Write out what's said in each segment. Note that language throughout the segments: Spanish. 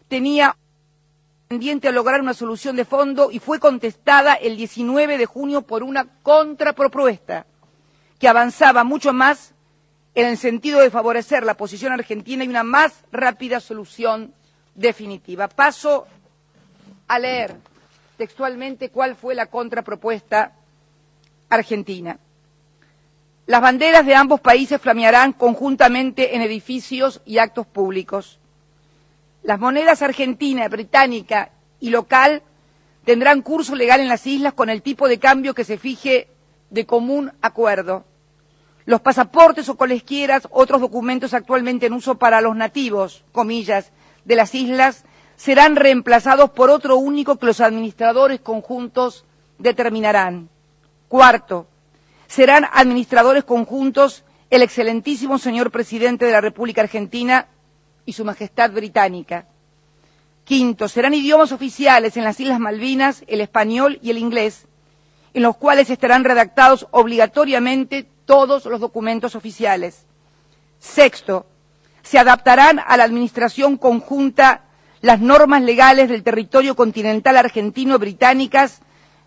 tenía pendiente a lograr una solución de fondo y fue contestada el 19 de junio por una contrapropuesta que avanzaba mucho más en el sentido de favorecer la posición argentina y una más rápida solución definitiva. Paso a leer textualmente cuál fue la contrapropuesta argentina. Las banderas de ambos países flamearán conjuntamente en edificios y actos públicos. Las monedas argentina, británica y local tendrán curso legal en las islas con el tipo de cambio que se fije de común acuerdo. Los pasaportes o cualesquiera otros documentos actualmente en uso para los nativos, comillas, de las islas serán reemplazados por otro único que los administradores conjuntos determinarán. Cuarto, serán administradores conjuntos el excelentísimo señor presidente de la República Argentina y su Majestad Británica. Quinto, serán idiomas oficiales en las Islas Malvinas el español y el inglés, en los cuales estarán redactados obligatoriamente todos los documentos oficiales. Sexto, se adaptarán a la administración conjunta las normas legales del territorio continental británicas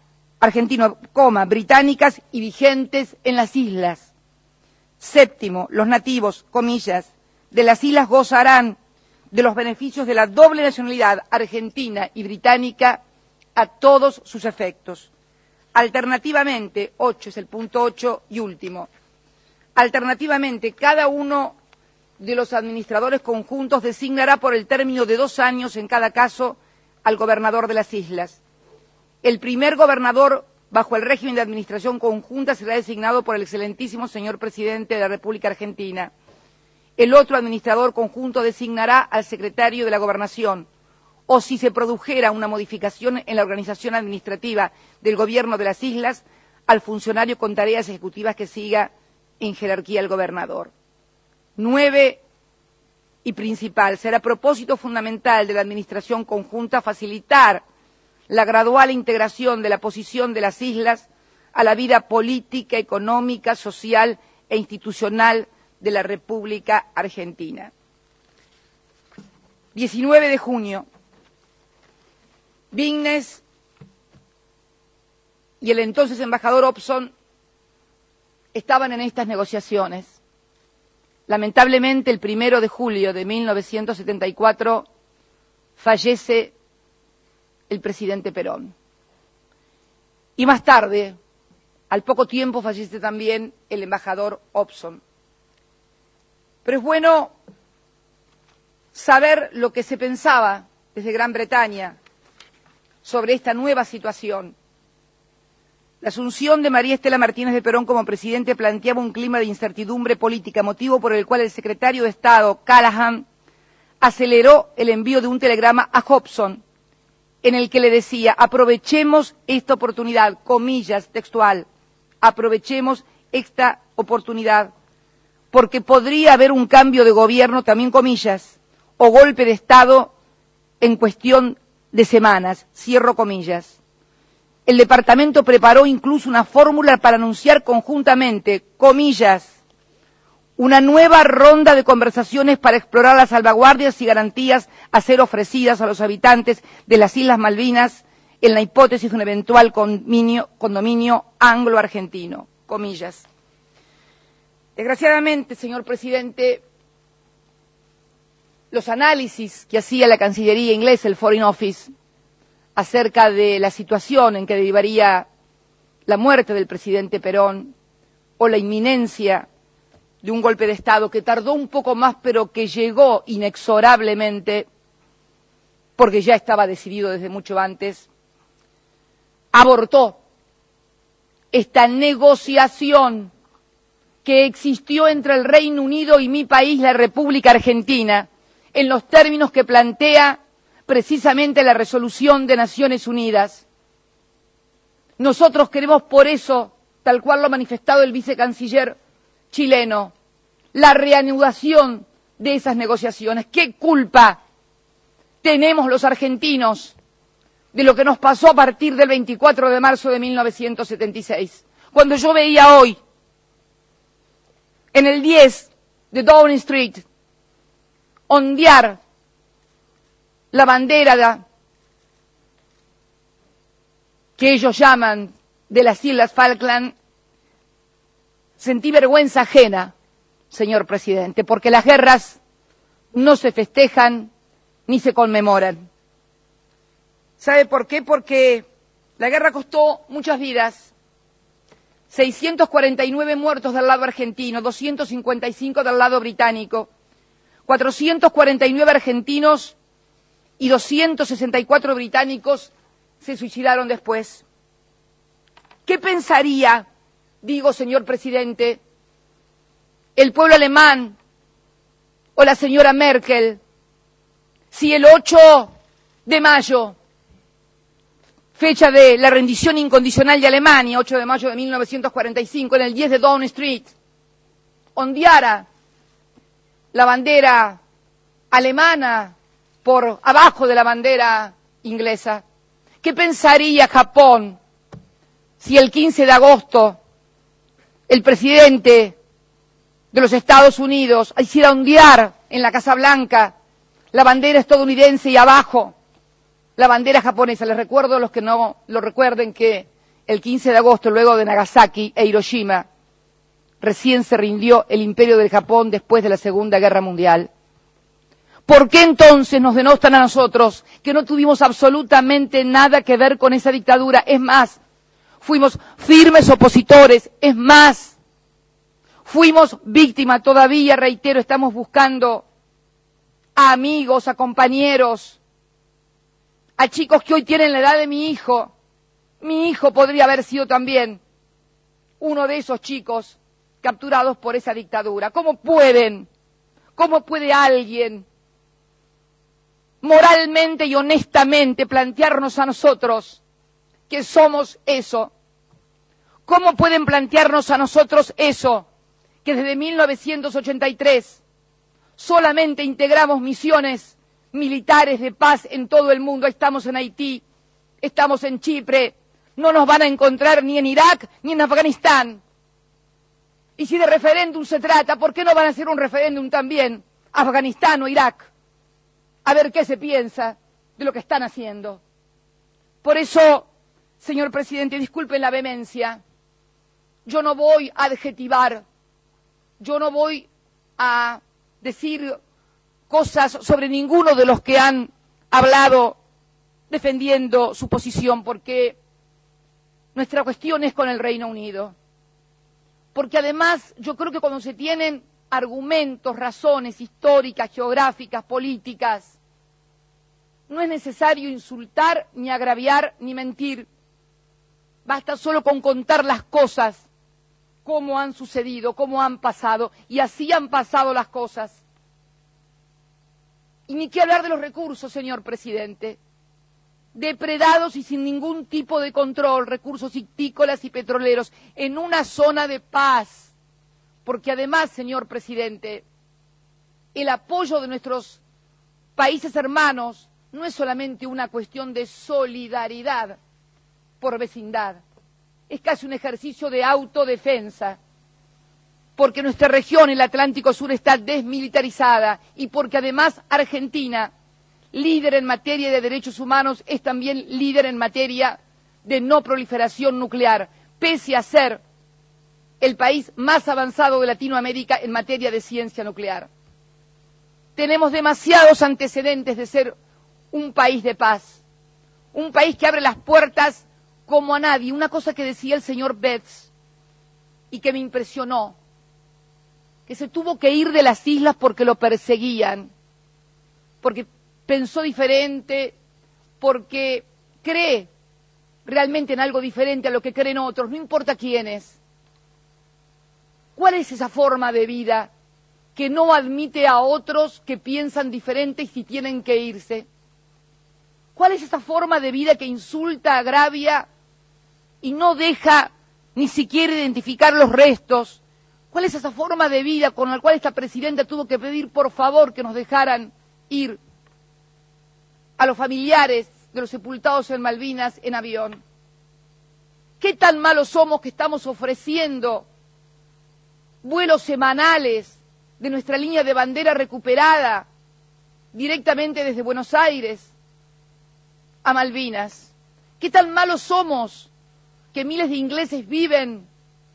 y vigentes en las islas. Séptimo, los nativos, comillas, de las islas gozarán de los beneficios de la doble nacionalidad argentina y británica a todos sus efectos. Alternativamente, 8 es el punto 8 y último, alternativamente cada uno de los administradores conjuntos designará por el término de 2 años en cada caso al gobernador de las islas. El primer gobernador bajo el régimen de administración conjunta será designado por el excelentísimo señor presidente de la República Argentina. El otro administrador conjunto designará al secretario de la Gobernación, o si se produjera una modificación en la organización administrativa del gobierno de las islas, al funcionario con tareas ejecutivas que siga en jerarquía el gobernador. 9 y principal, será propósito fundamental de la administración conjunta facilitar la gradual integración de la posición de las islas a la vida política, económica, social e institucional de la República Argentina. 19 de junio, Vignes y el entonces embajador Hobson estaban en estas negociaciones. Lamentablemente, el 1 de julio de 1974 fallece el presidente Perón. Y más tarde, al poco tiempo, fallece también el embajador Hobson. Pero es bueno saber lo que se pensaba desde Gran Bretaña sobre esta nueva situación. La asunción de María Estela Martínez de Perón como presidente planteaba un clima de incertidumbre política, motivo por el cual el secretario de Estado, Callahan, aceleró el envío de un telegrama a Hobson, en el que le decía: aprovechemos esta oportunidad, comillas textual, aprovechemos esta oportunidad, porque podría haber un cambio de gobierno, también comillas, o golpe de Estado en cuestión de semanas, cierro comillas. El departamento preparó incluso una fórmula para anunciar conjuntamente, comillas, una nueva ronda de conversaciones para explorar las salvaguardias y garantías a ser ofrecidas a los habitantes de las Islas Malvinas en la hipótesis de un eventual condominio anglo-argentino, comillas. Desgraciadamente, señor presidente, los análisis que hacía la Cancillería inglesa, el Foreign Office, acerca de la situación en que derivaría la muerte del presidente Perón o la inminencia de un golpe de Estado que tardó un poco más pero que llegó inexorablemente porque ya estaba decidido desde mucho antes, abortó esta negociación que existió entre el Reino Unido y mi país, la República Argentina, en los términos que plantea precisamente la resolución de Naciones Unidas. Nosotros queremos por eso, tal cual lo ha manifestado el vicecanciller chileno, la reanudación de esas negociaciones. ¿Qué culpa tenemos los argentinos de lo que nos pasó a partir del 24 de marzo de 1976? Cuando yo veía hoy, en el 10 de Downing Street, ondear la bandera que ellos llaman de las Islas Falkland, sentí vergüenza ajena, señor presidente, porque las guerras no se festejan ni se conmemoran. ¿Sabe por qué? Porque la guerra costó muchas vidas, 649 muertos del lado argentino, 255 del lado británico, 449 argentinos y 264 británicos se suicidaron después. ¿Qué pensaría, digo, señor presidente, el pueblo alemán o la señora Merkel si el 8 de mayo, fecha de la rendición incondicional de Alemania, 8 de mayo de 1945, en el 10 de Downing Street, ondeara la bandera alemana por abajo de la bandera inglesa? ¿Qué pensaría Japón si el 15 de agosto el presidente de los Estados Unidos hiciera ondear en la Casa Blanca la bandera estadounidense y abajo la bandera japonesa? Les recuerdo a los que no lo recuerden que el 15 de agosto, luego de Nagasaki e Hiroshima, recién se rindió el imperio del Japón después de la Segunda Guerra Mundial. ¿Por qué entonces nos denostan a nosotros, que no tuvimos absolutamente nada que ver con esa dictadura? Es más, fuimos firmes opositores, es más, fuimos víctimas, todavía, reitero, estamos buscando a amigos, a compañeros, a chicos que hoy tienen la edad de mi hijo. Mi hijo podría haber sido también uno de esos chicos capturados por esa dictadura. ¿Cómo puede alguien moralmente y honestamente plantearnos a nosotros que somos eso? ¿Cómo pueden plantearnos a nosotros eso, que desde 1983 solamente integramos misiones militares de paz en todo el mundo? Estamos en Haití, estamos en Chipre, no nos van a encontrar ni en Irak ni en Afganistán. Y si de referéndum se trata, ¿por qué no van a hacer un referéndum también Afganistán o Irak? A ver qué se piensa de lo que están haciendo. Por eso, señor presidente, disculpen la vehemencia, yo no voy a adjetivar, yo no voy a decir cosas sobre ninguno de los que han hablado defendiendo su posición, porque nuestra cuestión es con el Reino Unido. Porque además yo creo que cuando se tienen argumentos, razones históricas, geográficas, políticas, no es necesario insultar, ni agraviar, ni mentir. Basta solo con contar las cosas, cómo han sucedido, cómo han pasado, y así han pasado las cosas. Y ni qué hablar de los recursos, señor presidente, depredados y sin ningún tipo de control, recursos hictícolas y petroleros, en una zona de paz. Porque además, señor presidente, el apoyo de nuestros países hermanos no es solamente una cuestión de solidaridad por vecindad, es casi un ejercicio de autodefensa, porque nuestra región, el Atlántico Sur, está desmilitarizada y porque además Argentina, líder en materia de derechos humanos, es también líder en materia de no proliferación nuclear, pese a ser el país más avanzado de Latinoamérica en materia de ciencia nuclear. Tenemos demasiados antecedentes de ser un país de paz, un país que abre las puertas como a nadie. Una cosa que decía el señor Betts y que me impresionó, que se tuvo que ir de las islas porque lo perseguían, porque pensó diferente, porque cree realmente en algo diferente a lo que creen otros, no importa quiénes. ¿Cuál es esa forma de vida que no admite a otros que piensan diferente y si tienen que irse? ¿Cuál es esa forma de vida que insulta, agravia y no deja ni siquiera identificar los restos? ¿Cuál es esa forma de vida con la cual esta presidenta tuvo que pedir por favor que nos dejaran ir a los familiares de los sepultados en Malvinas en avión? ¿Qué tan malos somos que estamos ofreciendo vuelos semanales de nuestra línea de bandera recuperada directamente desde Buenos Aires a Malvinas? ¿Qué tan malos somos que miles de ingleses viven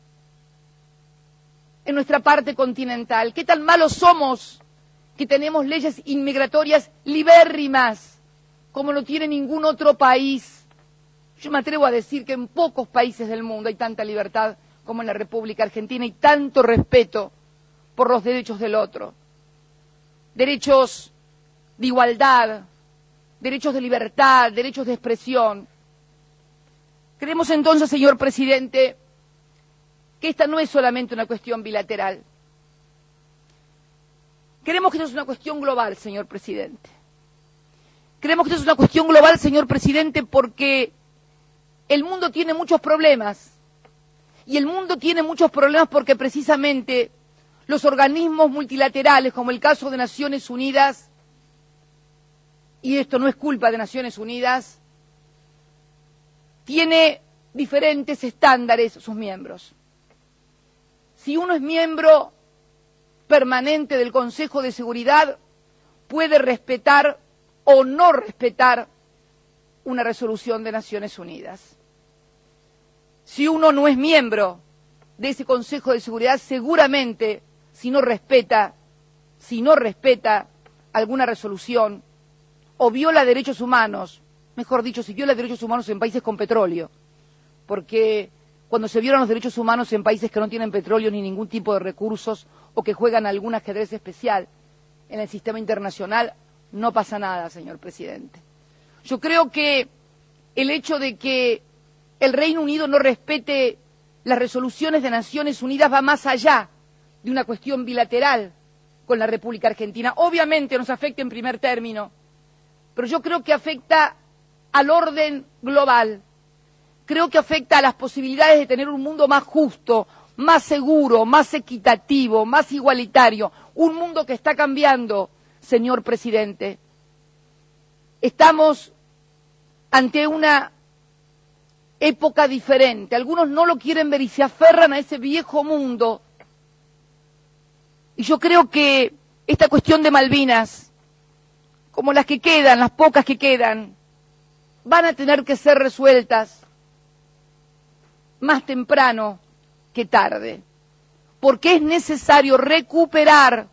en nuestra parte continental? ¿Qué tan malos somos que tenemos leyes inmigratorias libérrimas, como no tiene ningún otro país? Yo me atrevo a decir que en pocos países del mundo hay tanta libertad como en la República Argentina y tanto respeto por los derechos del otro. Derechos de igualdad, derechos de libertad, derechos de expresión. Creemos entonces, señor presidente, que esta no es solamente una cuestión bilateral. Creemos que esto es una cuestión global, señor presidente. Creemos que esto es una cuestión global, señor presidente, porque el mundo tiene muchos problemas. Y el mundo tiene muchos problemas porque precisamente los organismos multilaterales, como el caso de Naciones Unidas, y esto no es culpa de Naciones Unidas, tiene diferentes estándares sus miembros. Si uno es miembro permanente del Consejo de Seguridad, puede respetar o no respetar una resolución de Naciones Unidas. Si uno no es miembro de ese Consejo de Seguridad, seguramente, si no respeta alguna resolución o viola derechos humanos, mejor dicho, si viola derechos humanos en países con petróleo, porque cuando se violan los derechos humanos en países que no tienen petróleo ni ningún tipo de recursos o que juegan algún ajedrez especial en el sistema internacional, no pasa nada, señor presidente. Yo creo que el hecho de que el Reino Unido no respete las resoluciones de Naciones Unidas va más allá de una cuestión bilateral con la República Argentina. Obviamente nos afecta en primer término, pero yo creo que afecta al orden global. Creo que afecta a las posibilidades de tener un mundo más justo, más seguro, más equitativo, más igualitario. Un mundo que está cambiando, señor presidente. Estamos ante una época diferente. Algunos no lo quieren ver y se aferran a ese viejo mundo. Y yo creo que esta cuestión de Malvinas, como las que quedan, las pocas que quedan, van a tener que ser resueltas más temprano que tarde, porque es necesario recuperar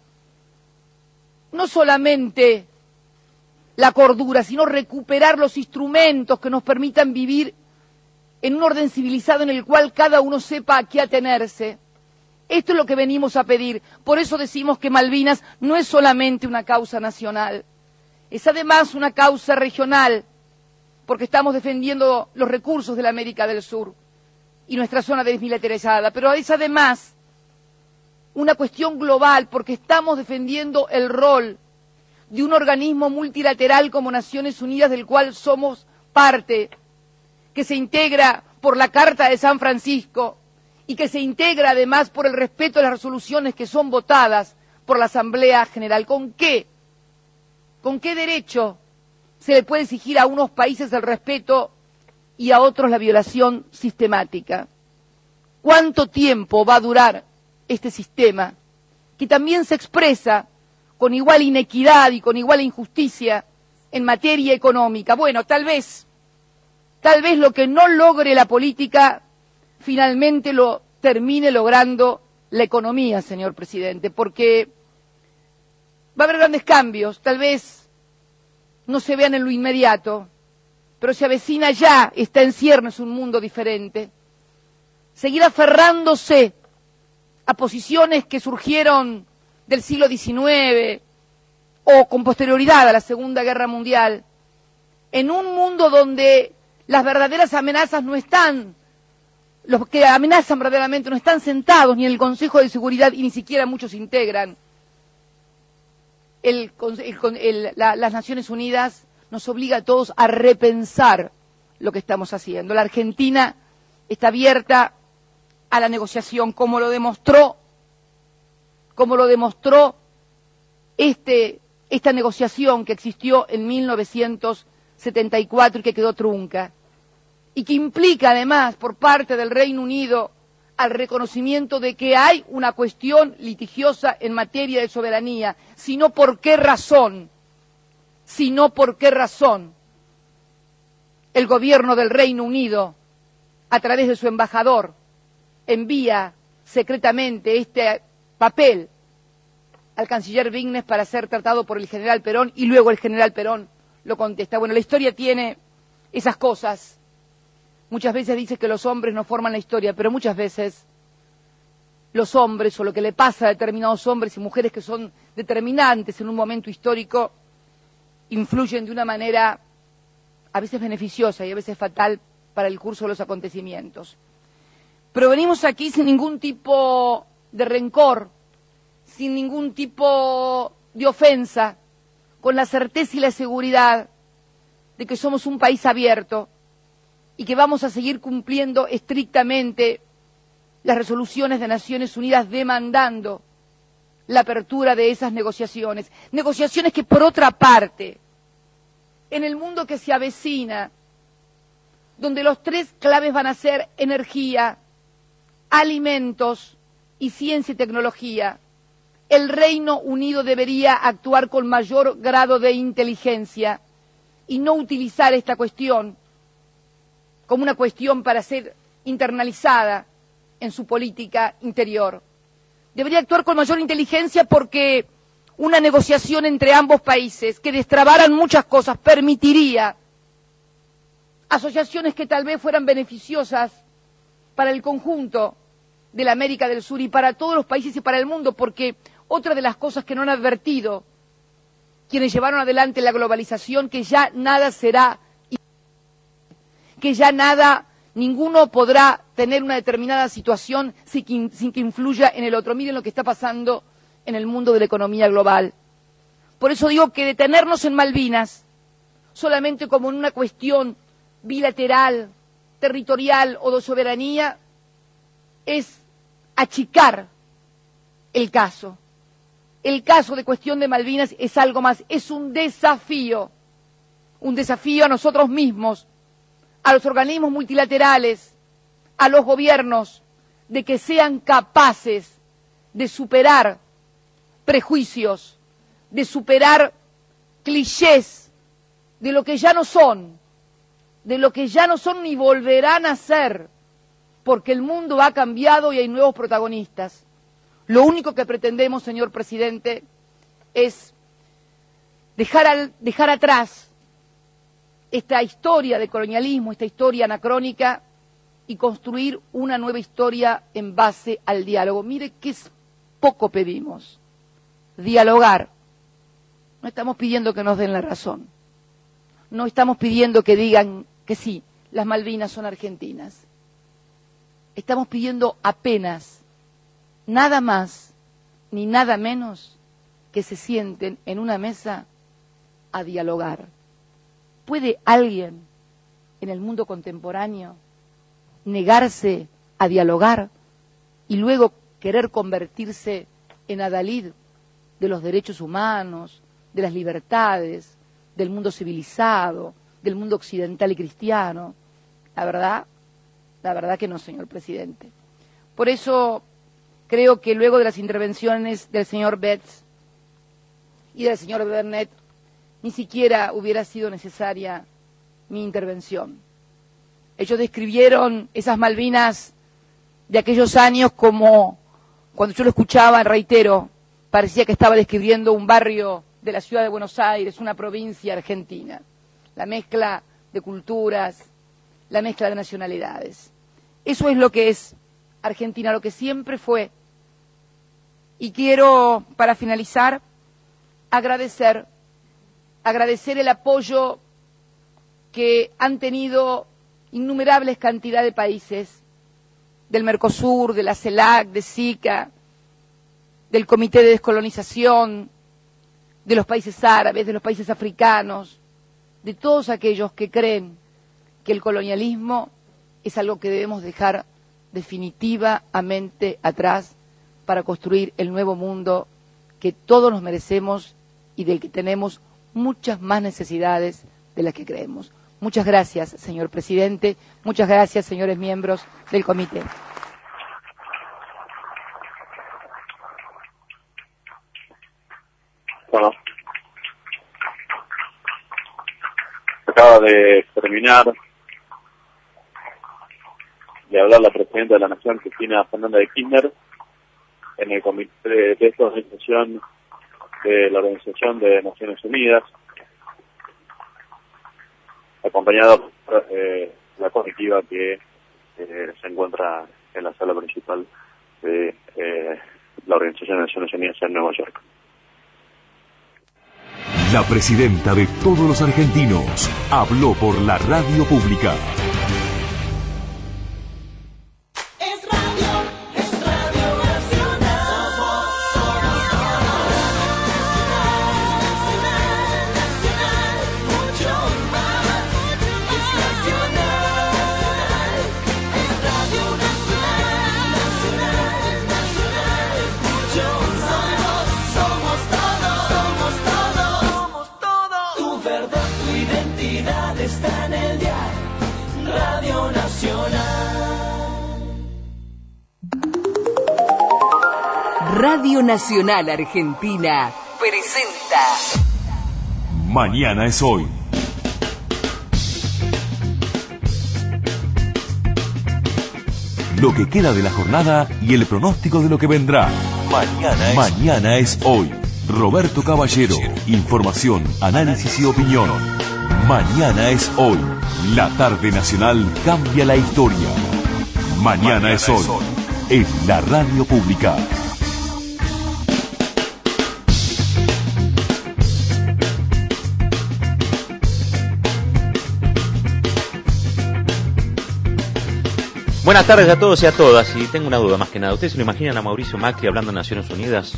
no solamente la cordura, sino recuperar los instrumentos que nos permitan vivir en un orden civilizado en el cual cada uno sepa a qué atenerse. Esto es lo que venimos a pedir. Por eso decimos que Malvinas no es solamente una causa nacional, es además una causa regional, porque estamos defendiendo los recursos de la América del Sur y nuestra zona desmilitarizada, pero es además una cuestión global, porque estamos defendiendo el rol de un organismo multilateral como Naciones Unidas, del cual somos parte, que se integra por la Carta de San Francisco y que se integra además por el respeto a las resoluciones que son votadas por la Asamblea General. ¿Con qué derecho se le puede exigir a unos países el respeto y a otros la violación sistemática? ¿Cuánto tiempo va a durar este sistema que también se expresa con igual inequidad y con igual injusticia en materia económica? Bueno, tal vez lo que no logre la política finalmente lo termine logrando la economía, señor presidente, porque va a haber grandes cambios, tal vez no se vean en lo inmediato, pero se avecina ya, está en ciernes un mundo diferente. Seguir aferrándose a posiciones que surgieron del siglo XIX o con posterioridad a la Segunda Guerra Mundial, en un mundo donde las verdaderas amenazas no están, los que amenazan verdaderamente no están sentados ni en el Consejo de Seguridad y ni siquiera muchos integran las Naciones Unidas, nos obliga a todos a repensar lo que estamos haciendo. La Argentina está abierta a la negociación, como lo demostró esta negociación que existió en 1974 y que quedó trunca, y que implica además por parte del Reino Unido al reconocimiento de que hay una cuestión litigiosa en materia de soberanía, sino por qué razón el gobierno del Reino Unido, a través de su embajador, envía secretamente este papel al canciller Vignes para ser tratado por el general Perón, y luego el general Perón lo contesta. Bueno, la historia tiene esas cosas. Muchas veces dice que los hombres no forman la historia, pero muchas veces los hombres, o lo que le pasa a determinados hombres y mujeres que son determinantes en un momento histórico, influyen de una manera a veces beneficiosa y a veces fatal para el curso de los acontecimientos. Pero venimos aquí sin ningún tipo de rencor, sin ningún tipo de ofensa, con la certeza y la seguridad de que somos un país abierto y que vamos a seguir cumpliendo estrictamente las resoluciones de Naciones Unidas demandando la apertura de esas negociaciones. Negociaciones que, por otra parte, en el mundo que se avecina, donde los tres claves van a ser energía, alimentos y ciencia y tecnología, el Reino Unido debería actuar con mayor grado de inteligencia y no utilizar esta cuestión como una cuestión para ser internalizada en su política interior. Debería actuar con mayor inteligencia porque una negociación entre ambos países que destrabaran muchas cosas permitiría asociaciones que tal vez fueran beneficiosas para el conjunto de la América del Sur y para todos los países y para el mundo, porque otra de las cosas que no han advertido quienes llevaron adelante la globalización, que ya nada será, que ya nada, ninguno podrá tener una determinada situación sin que influya en el otro. Miren lo que está pasando en el mundo de la economía global. Por eso digo que detenernos en Malvinas, solamente como en una cuestión bilateral, territorial o de soberanía, es achicar el caso. El caso de cuestión de Malvinas es algo más, es un desafío a nosotros mismos, a los organismos multilaterales, a los gobiernos, de que sean capaces de superar prejuicios, de superar clichés de lo que ya no son ni volverán a ser, porque el mundo ha cambiado y hay nuevos protagonistas. Lo único que pretendemos, señor presidente, es dejar atrás esta historia de colonialismo, esta historia anacrónica, y construir una nueva historia en base al diálogo. Mire qué poco pedimos. Dialogar. No estamos pidiendo que nos den la razón. No estamos pidiendo que digan que sí, las Malvinas son argentinas. Estamos pidiendo apenas, nada más ni nada menos, que se sienten en una mesa a dialogar. ¿Puede alguien en el mundo contemporáneo negarse a dialogar y luego querer convertirse en adalid de los derechos humanos, de las libertades, del mundo civilizado, del mundo occidental y cristiano? La verdad que no, señor presidente. Por eso creo que luego de las intervenciones del señor Betts y del señor Bernet, ni siquiera hubiera sido necesaria mi intervención. Ellos describieron esas Malvinas de aquellos años como, cuando yo lo escuchaba, reitero, parecía que estaba describiendo un barrio de la ciudad de Buenos Aires, una provincia argentina. La mezcla de culturas, la mezcla de nacionalidades. Eso es lo que es Argentina, lo que siempre fue. Y quiero, para finalizar, agradecer el apoyo que han tenido innumerables cantidades de países, del Mercosur, de la CELAC, de SICA, del Comité de Descolonización, de los países árabes, de los países africanos, de todos aquellos que creen que el colonialismo es algo que debemos dejar definitivamente atrás para construir el nuevo mundo que todos nos merecemos y del que tenemos muchas más necesidades de las que creemos. Muchas gracias, señor presidente. Muchas gracias, señores miembros del comité. Bueno. Acaba de terminar de hablar la presidenta de la Nación, Cristina Fernández de Kirchner, en el comité de organización de la Organización de Naciones Unidas, acompañada por la comitiva que se encuentra en la sala principal de la Organización de Naciones Unidas en Nueva York. La presidenta de todos los argentinos habló por la radio pública. Radio Nacional Argentina presenta Mañana es hoy. Lo que queda de la jornada y el pronóstico de lo que vendrá. Mañana es hoy. Roberto Caballero. Información, análisis y opinión. Mañana es hoy. La tarde nacional cambia la historia. Mañana es hoy. En la radio pública. Buenas tardes a todos y a todas. Y tengo una duda más que nada. ¿Ustedes se lo imaginan a Mauricio Macri hablando en Naciones Unidas?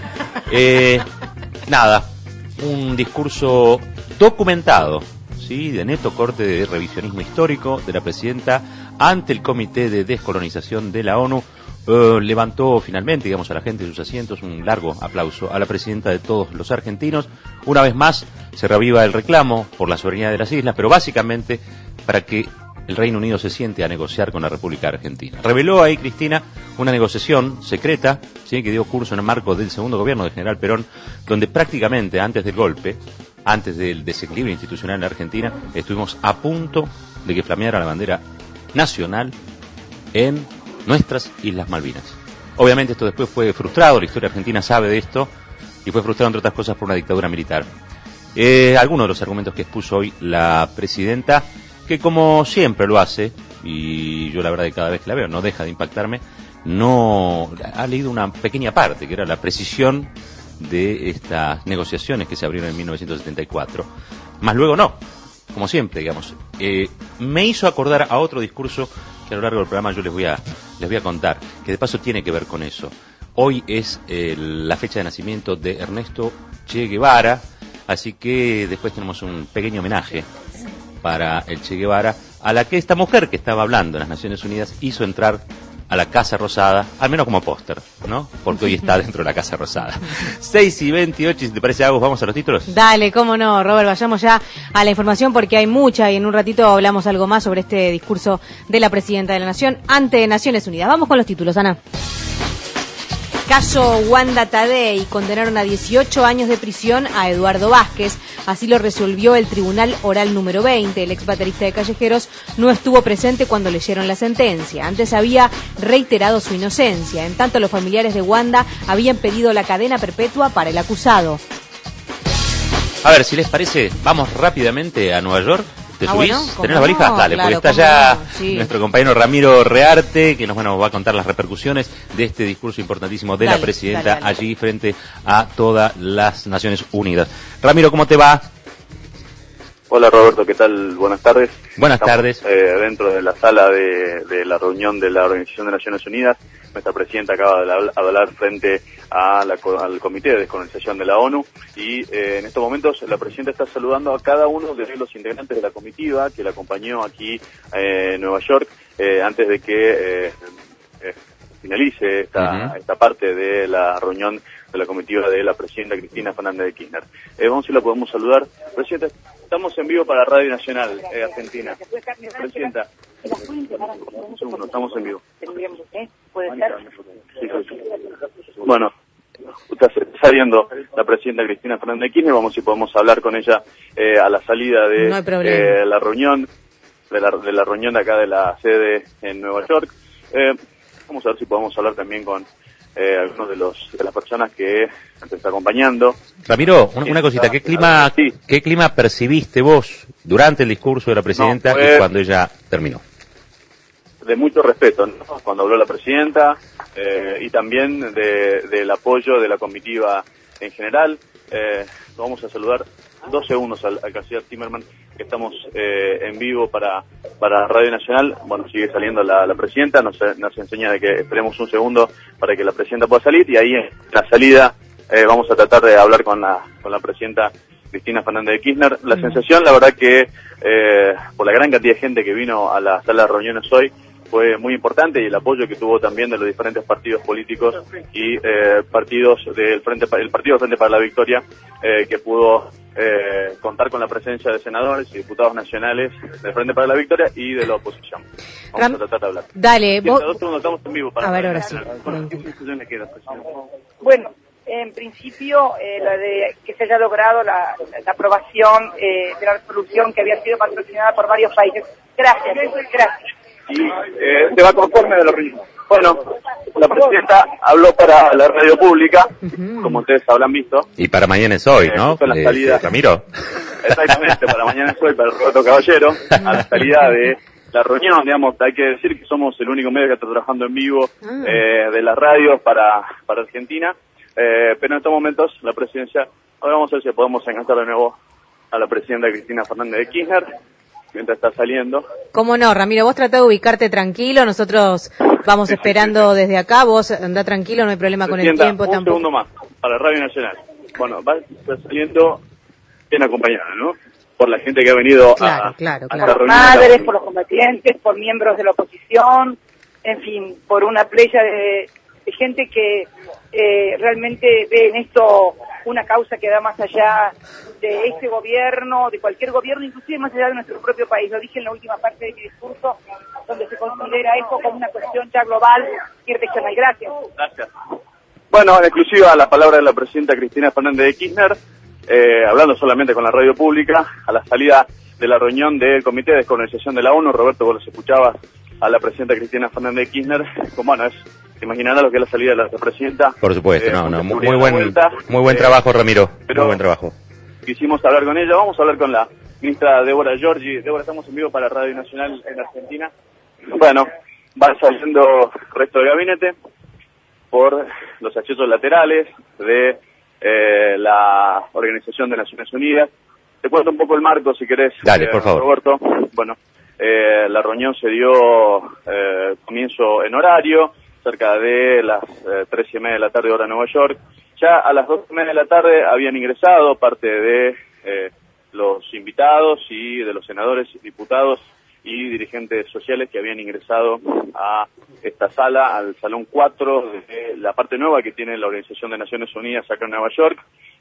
Nada, un discurso documentado, ¿sí?, de neto corte de revisionismo histórico de la presidenta ante el Comité de Descolonización de la ONU. Levantó finalmente, digamos, a la gente de sus asientos. Un largo aplauso a la presidenta de todos los argentinos. Una vez más se reaviva el reclamo por la soberanía de las islas, pero básicamente para que el Reino Unido se siente a negociar con la República Argentina. Reveló ahí Cristina una negociación secreta, ¿sí?, que dio curso en el marco del segundo gobierno del general Perón, donde prácticamente antes del golpe, antes del desequilibrio institucional en la Argentina, estuvimos a punto de que flameara la bandera nacional en nuestras Islas Malvinas. Obviamente esto después fue frustrado, la historia argentina sabe de esto, y fue frustrado entre otras cosas por una dictadura militar. Algunos de los argumentos que expuso hoy la presidenta, que como siempre lo hace, y yo la verdad que cada vez que la veo no deja de impactarme, no ha leído una pequeña parte, que era la precisión de estas negociaciones que se abrieron en 1974, más luego no, como siempre, digamos. Me hizo acordar a otro discurso que a lo largo del programa yo les voy a contar, que de paso tiene que ver con eso. Hoy es la fecha de nacimiento de Ernesto Che Guevara, así que después tenemos un pequeño homenaje para el Che Guevara, a la que esta mujer que estaba hablando en las Naciones Unidas hizo entrar a la Casa Rosada, al menos como póster, ¿no? Porque hoy está dentro de la Casa Rosada. 6:28, si te parece, Agus, ¿vamos a los títulos? Dale, cómo no, Robert, vayamos ya a la información porque hay mucha y en un ratito hablamos algo más sobre este discurso de la Presidenta de la Nación ante Naciones Unidas. Vamos con los títulos, Ana. Caso Wanda Tadei, condenaron a 18 años de prisión a Eduardo Vázquez. Así lo resolvió el Tribunal Oral número 20. El ex baterista de Callejeros no estuvo presente cuando leyeron la sentencia. Antes había reiterado su inocencia. En tanto, los familiares de Wanda habían pedido la cadena perpetua para el acusado. A ver, si les parece, vamos rápidamente a Nueva York. ¿Te subís? Bueno, ¿tenés las valijas? No, Dale, claro, porque está ya no, sí. Nuestro compañero Ramiro Rearte, que nos va a contar las repercusiones de este discurso importantísimo de la presidenta dale. Allí frente a todas las Naciones Unidas. Ramiro, ¿cómo te va? Hola Roberto, ¿qué tal? Buenas tardes. Buenas tardes. Dentro de la sala de la reunión de la Organización de Naciones Unidas, nuestra presidenta acaba de hablar frente al Comité de Descolonización de la ONU y en estos momentos la presidenta está saludando a cada uno de los integrantes de la comitiva que la acompañó aquí en Nueva York antes de que finalice esta parte de la reunión de la comitiva de la presidenta Cristina Fernández de Kirchner. Vamos a ver si la podemos saludar. Presidenta, estamos en vivo para Radio Nacional Argentina. Presidenta, un segundo, estamos en vivo. ¿Puede ser? Bueno, está saliendo la presidenta Cristina Fernández de Kirchner, vamos si podemos hablar con ella a la salida de No hay problema. la reunión, de la reunión de acá de la sede en Nueva York. Vamos a ver si podemos hablar también con algunos de las personas que te está acompañando. Ramiro, una cosita, ¿qué clima percibiste vos durante el discurso de la presidenta y cuando ella terminó? De mucho respeto, ¿no? Cuando habló la presidenta y también del apoyo de la comitiva en general. Vamos a saludar 2 segundos al canciller Timmermans, que estamos en vivo para Radio Nacional. Bueno, sigue saliendo la presidenta, nos enseña de que esperemos un segundo para que la presidenta pueda salir, y ahí en la salida vamos a tratar de hablar con la presidenta Cristina Fernández de Kirchner. La sensación, la verdad que por la gran cantidad de gente que vino a la sala de reuniones hoy, fue muy importante, y el apoyo que tuvo también de los diferentes partidos políticos y partidos del el Partido Frente para la Victoria, que pudo contar con la presencia de senadores y diputados nacionales del Frente para la Victoria y de la oposición. Vamos a tratar de hablar. Dale, vos... Estamos en vivo para... A ver, ahora sí. Bueno, en principio, la de que se haya logrado la aprobación de la resolución que había sido patrocinada por varios países. Gracias. Y se va conforme de los ritmos. Bueno, la presidenta habló para la radio pública, como ustedes habrán visto. Y para mañana es hoy, ¿no? La salida, Ramiro. Exactamente, para mañana es hoy, para el Roberto Caballero, a la salida de la reunión, digamos. Hay que decir que somos el único medio que está trabajando en vivo de las radios para Argentina, pero en estos momentos la presidencia, ahora vamos a ver si podemos encantar de nuevo a la presidenta Cristina Fernández de Kirchner, mientras está saliendo. ¿Cómo no, Ramiro? Vos tratá de ubicarte tranquilo, nosotros vamos esperando desde acá, vos andá tranquilo, no hay problema con el tiempo un tampoco. Un segundo más, para Radio Nacional. Bueno, va saliendo bien acompañada, ¿no? Por la gente que ha venido a esta reunión. Madres, por los combatientes, por miembros de la oposición, en fin, por una playa de gente que realmente ve en esto una causa que va más allá de este gobierno, de cualquier gobierno, inclusive más allá de nuestro propio país. Lo dije en la última parte de mi discurso, donde se considera esto como una cuestión ya global y regional. Gracias. Bueno, en exclusiva la palabra de la presidenta Cristina Fernández de Kirchner, hablando solamente con la radio pública, a la salida de la reunión del Comité de Descolonización de la ONU. Roberto, vos los escuchabas a la presidenta Cristina Fernández de Kirchner, como bueno, te imaginarás lo que es la salida de la presidenta. Por supuesto, muy buen trabajo, Ramiro, muy buen trabajo. Quisimos hablar con ella, vamos a hablar con la ministra Débora Giorgi. Débora, estamos en vivo para Radio Nacional en Argentina. Bueno, va saliendo el resto del gabinete por los accesos laterales de la Organización de Naciones Unidas. Te cuento un poco el marco, si querés. Dale, por favor. Roberto. Bueno, la reunión se dio comienzo en horario, cerca de las 3:30 de la tarde, hora de Nueva York. Ya a las 2:30 de la tarde habían ingresado parte de los invitados y de los senadores, diputados y dirigentes sociales que habían ingresado a esta sala, al Salón 4 de la parte nueva que tiene la Organización de Naciones Unidas acá en Nueva York,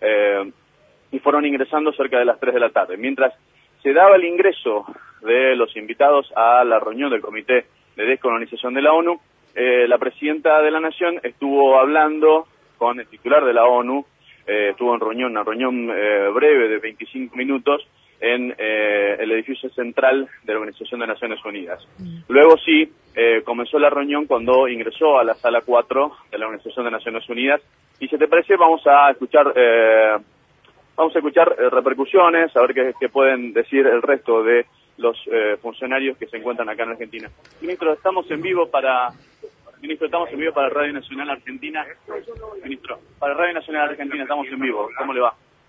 y fueron ingresando cerca de las 3 de la tarde. Mientras se daba el ingreso de los invitados a la reunión del Comité de Descolonización de la ONU, la presidenta de la Nación estuvo hablando con el titular de la ONU, estuvo en una reunión breve de 25 minutos en el edificio central de la Organización de Naciones Unidas. Luego sí, comenzó la reunión cuando ingresó a la sala 4 de la Organización de Naciones Unidas, y si te parece vamos a escuchar repercusiones, a ver qué pueden decir el resto de los funcionarios que se encuentran acá en Argentina. Ministro, estamos en vivo para Radio Nacional Argentina. Ministro, para Radio Nacional Argentina estamos en vivo. ¿Cómo le va?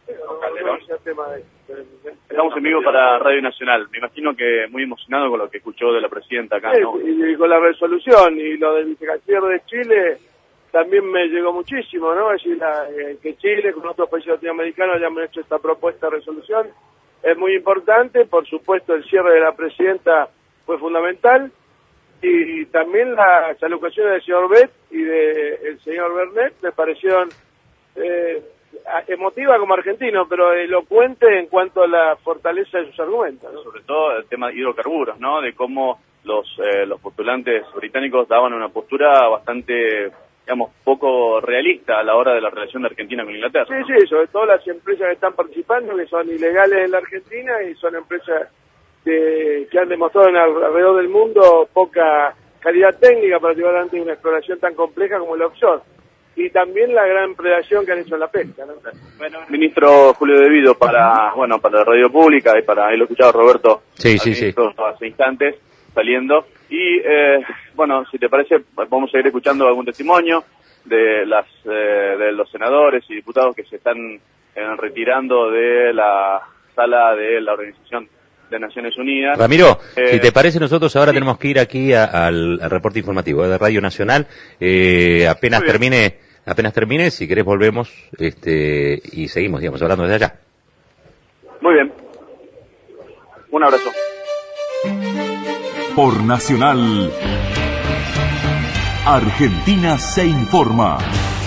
Estamos en vivo para Radio Nacional. Me imagino que muy emocionado con lo que escuchó de la presidenta acá, ¿no? Y con la resolución y lo del vicecanciller de Chile también me llegó muchísimo, ¿no? Es decir, que Chile con otros países latinoamericanos hayamos hecho esta propuesta de resolución es muy importante. Por supuesto, el cierre de la presidenta fue fundamental, y también las alocuciones del señor Beth y del señor Bernet me parecieron emotiva como argentino, pero elocuente en cuanto a la fortaleza de sus argumentos, ¿no? Sobre todo el tema de hidrocarburos, ¿no? De cómo los postulantes británicos daban una postura bastante digamos, poco realista a la hora de la relación de Argentina con Inglaterra. Sí, sí, sobre todo las empresas que están participando, que son ilegales en la Argentina y son empresas que han demostrado alrededor del mundo poca calidad técnica para llevar adelante una exploración tan compleja como el offshore. Y también la gran predación que han hecho en la pesca, ¿no? Bueno, ministro Julio De Vido, para la radio pública y para, ahí lo escuchaba Roberto, sí. Hace instantes, saliendo. Y, si te parece, vamos a seguir escuchando algún testimonio de los senadores y diputados que se están retirando de la sala de la Organización de Naciones Unidas. Ramiro, si te parece, nosotros ahora tenemos que ir aquí al reporte informativo de Radio Nacional. Apenas termine, si querés volvemos y seguimos, hablando desde allá. Muy bien. Un abrazo. Por Nacional, Argentina se informa.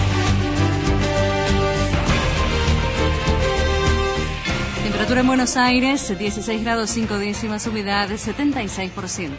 Temperatura en Buenos Aires, 16 grados 5 décimas, humedad 76%.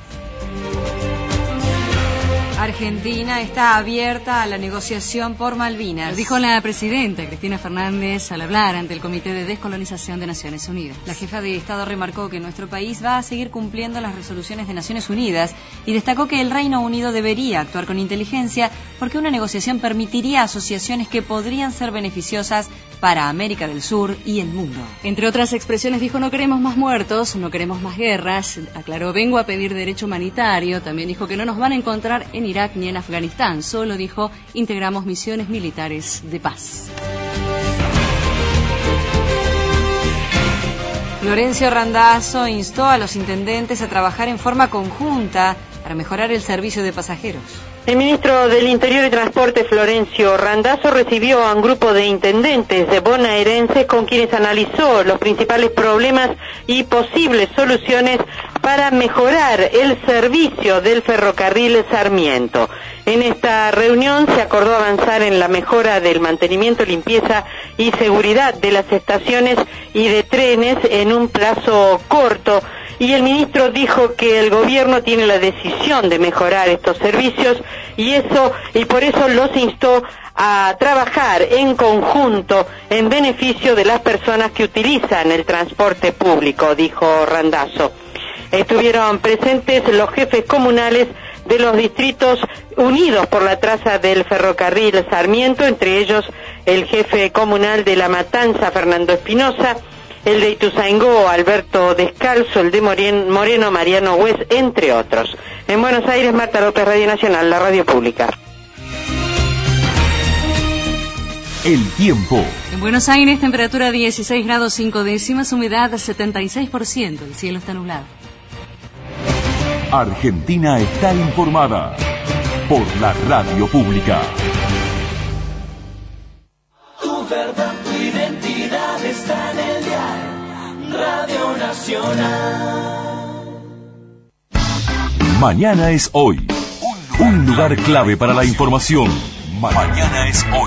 Argentina está abierta a la negociación por Malvinas. Lo dijo la presidenta Cristina Fernández al hablar ante el Comité de Descolonización de Naciones Unidas. La jefa de Estado remarcó que nuestro país va a seguir cumpliendo las resoluciones de Naciones Unidas y destacó que el Reino Unido debería actuar con inteligencia porque una negociación permitiría asociaciones que podrían ser beneficiosas para América del Sur y el mundo. Entre otras expresiones dijo: no queremos más muertos, no queremos más guerras. Aclaró: vengo a pedir derecho humanitario. También dijo que no nos van a encontrar en Irak ni en Afganistán. Solo dijo: integramos misiones militares de paz. Florencio Randazzo instó a los intendentes a trabajar en forma conjunta para mejorar el servicio de pasajeros. El ministro del Interior y Transporte, Florencio Randazzo, recibió a un grupo de intendentes de bonaerenses con quienes analizó los principales problemas y posibles soluciones para mejorar el servicio del ferrocarril Sarmiento. En esta reunión se acordó avanzar en la mejora del mantenimiento, limpieza y seguridad de las estaciones y de trenes en un plazo corto. Y el ministro dijo que el gobierno tiene la decisión de mejorar estos servicios y por eso los instó a trabajar en conjunto en beneficio de las personas que utilizan el transporte público, dijo Randazzo. Estuvieron presentes los jefes comunales de los distritos unidos por la traza del ferrocarril Sarmiento, entre ellos el jefe comunal de La Matanza, Fernando Espinosa, el de Ituzaingó, Alberto Descalzo, el de Moreno, Mariano Hues, entre otros. En Buenos Aires, Marta López, Radio Nacional, la radio pública. El tiempo. En Buenos Aires, temperatura 16 grados 5 décimas, humedad 76%, el cielo está nublado. Argentina está informada por la radio pública. Tu verdad, tu identidad está en el diario Radio Nacional. Mañana es hoy. Un lugar clave para la información. Mañana es hoy.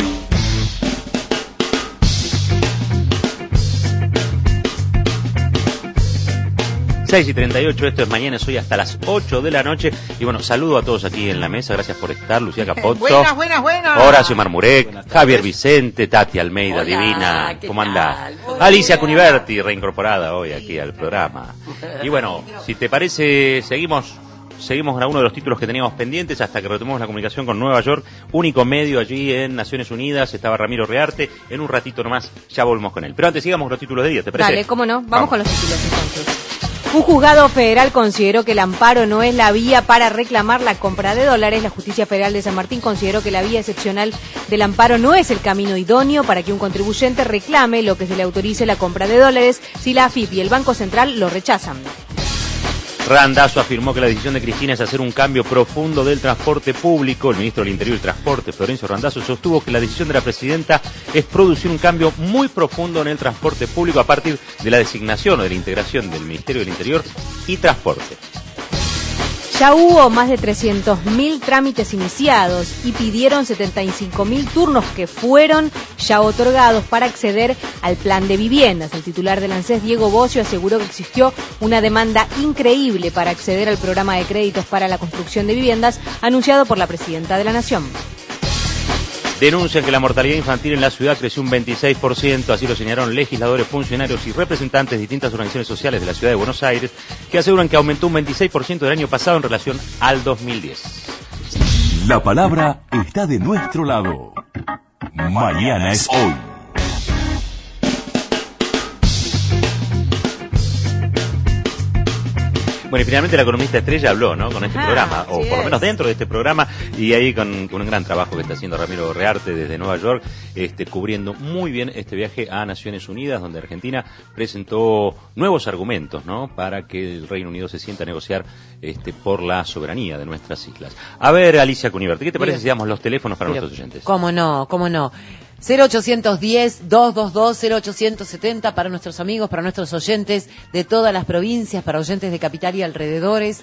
6:38, esto es Mañana es Hoy hasta las 8 de la noche. Y bueno, saludo a todos aquí en la mesa, gracias por estar. Lucía Capozzo, Buenas. Horacio Marmurek, Javier Vicente, Tati Almeida, Hola, divina, ¿qué ¿cómo andás? tal? Alicia Cuniverti, reincorporada hoy aquí al programa. Y bueno, si te parece, seguimos con algunos de los títulos que teníamos pendientes hasta que retomemos la comunicación con Nueva York, único medio allí en Naciones Unidas. Estaba Ramiro Rearte, en un ratito nomás ya volvemos con él. Pero antes sigamos con los títulos de día, ¿te parece? Dale, cómo no, vamos con los títulos entonces. Un juzgado federal consideró que el amparo no es la vía para reclamar la compra de dólares. La Justicia Federal de San Martín consideró que la vía excepcional del amparo no es el camino idóneo para que un contribuyente reclame lo que se le autorice la compra de dólares si la AFIP y el Banco Central lo rechazan. Randazzo afirmó que la decisión de Cristina es hacer un cambio profundo del transporte público. El ministro del Interior y Transporte, Florencio Randazzo, sostuvo que la decisión de la presidenta es producir un cambio muy profundo en el transporte público a partir de la designación o de la integración del Ministerio del Interior y Transporte. Ya hubo más de 300.000 trámites iniciados y pidieron 75.000 turnos que fueron ya otorgados para acceder al plan de viviendas. El titular del ANSES, Diego Bocio, aseguró que existió una demanda increíble para acceder al programa de créditos para la construcción de viviendas anunciado por la presidenta de la Nación. Denuncian que la mortalidad infantil en la ciudad creció un 26%, así lo señalaron legisladores, funcionarios y representantes de distintas organizaciones sociales de la ciudad de Buenos Aires, que aseguran que aumentó un 26% del año pasado en relación al 2010. La palabra está de nuestro lado. Mañana es hoy. Bueno, y finalmente la economista estrella habló, ¿no?, con este programa, o por lo menos dentro de este programa, y ahí con un gran trabajo que está haciendo Ramiro Rearte desde Nueva York, cubriendo muy bien este viaje a Naciones Unidas, donde Argentina presentó nuevos argumentos, ¿no?, para que el Reino Unido se sienta a negociar por la soberanía de nuestras islas. A ver, Alicia Cuniverti, ¿qué te parece si damos los teléfonos para nuestros oyentes? ¿Cómo no? 0810-222-0870 para nuestros amigos, para nuestros oyentes de todas las provincias, para oyentes de Capital y alrededores,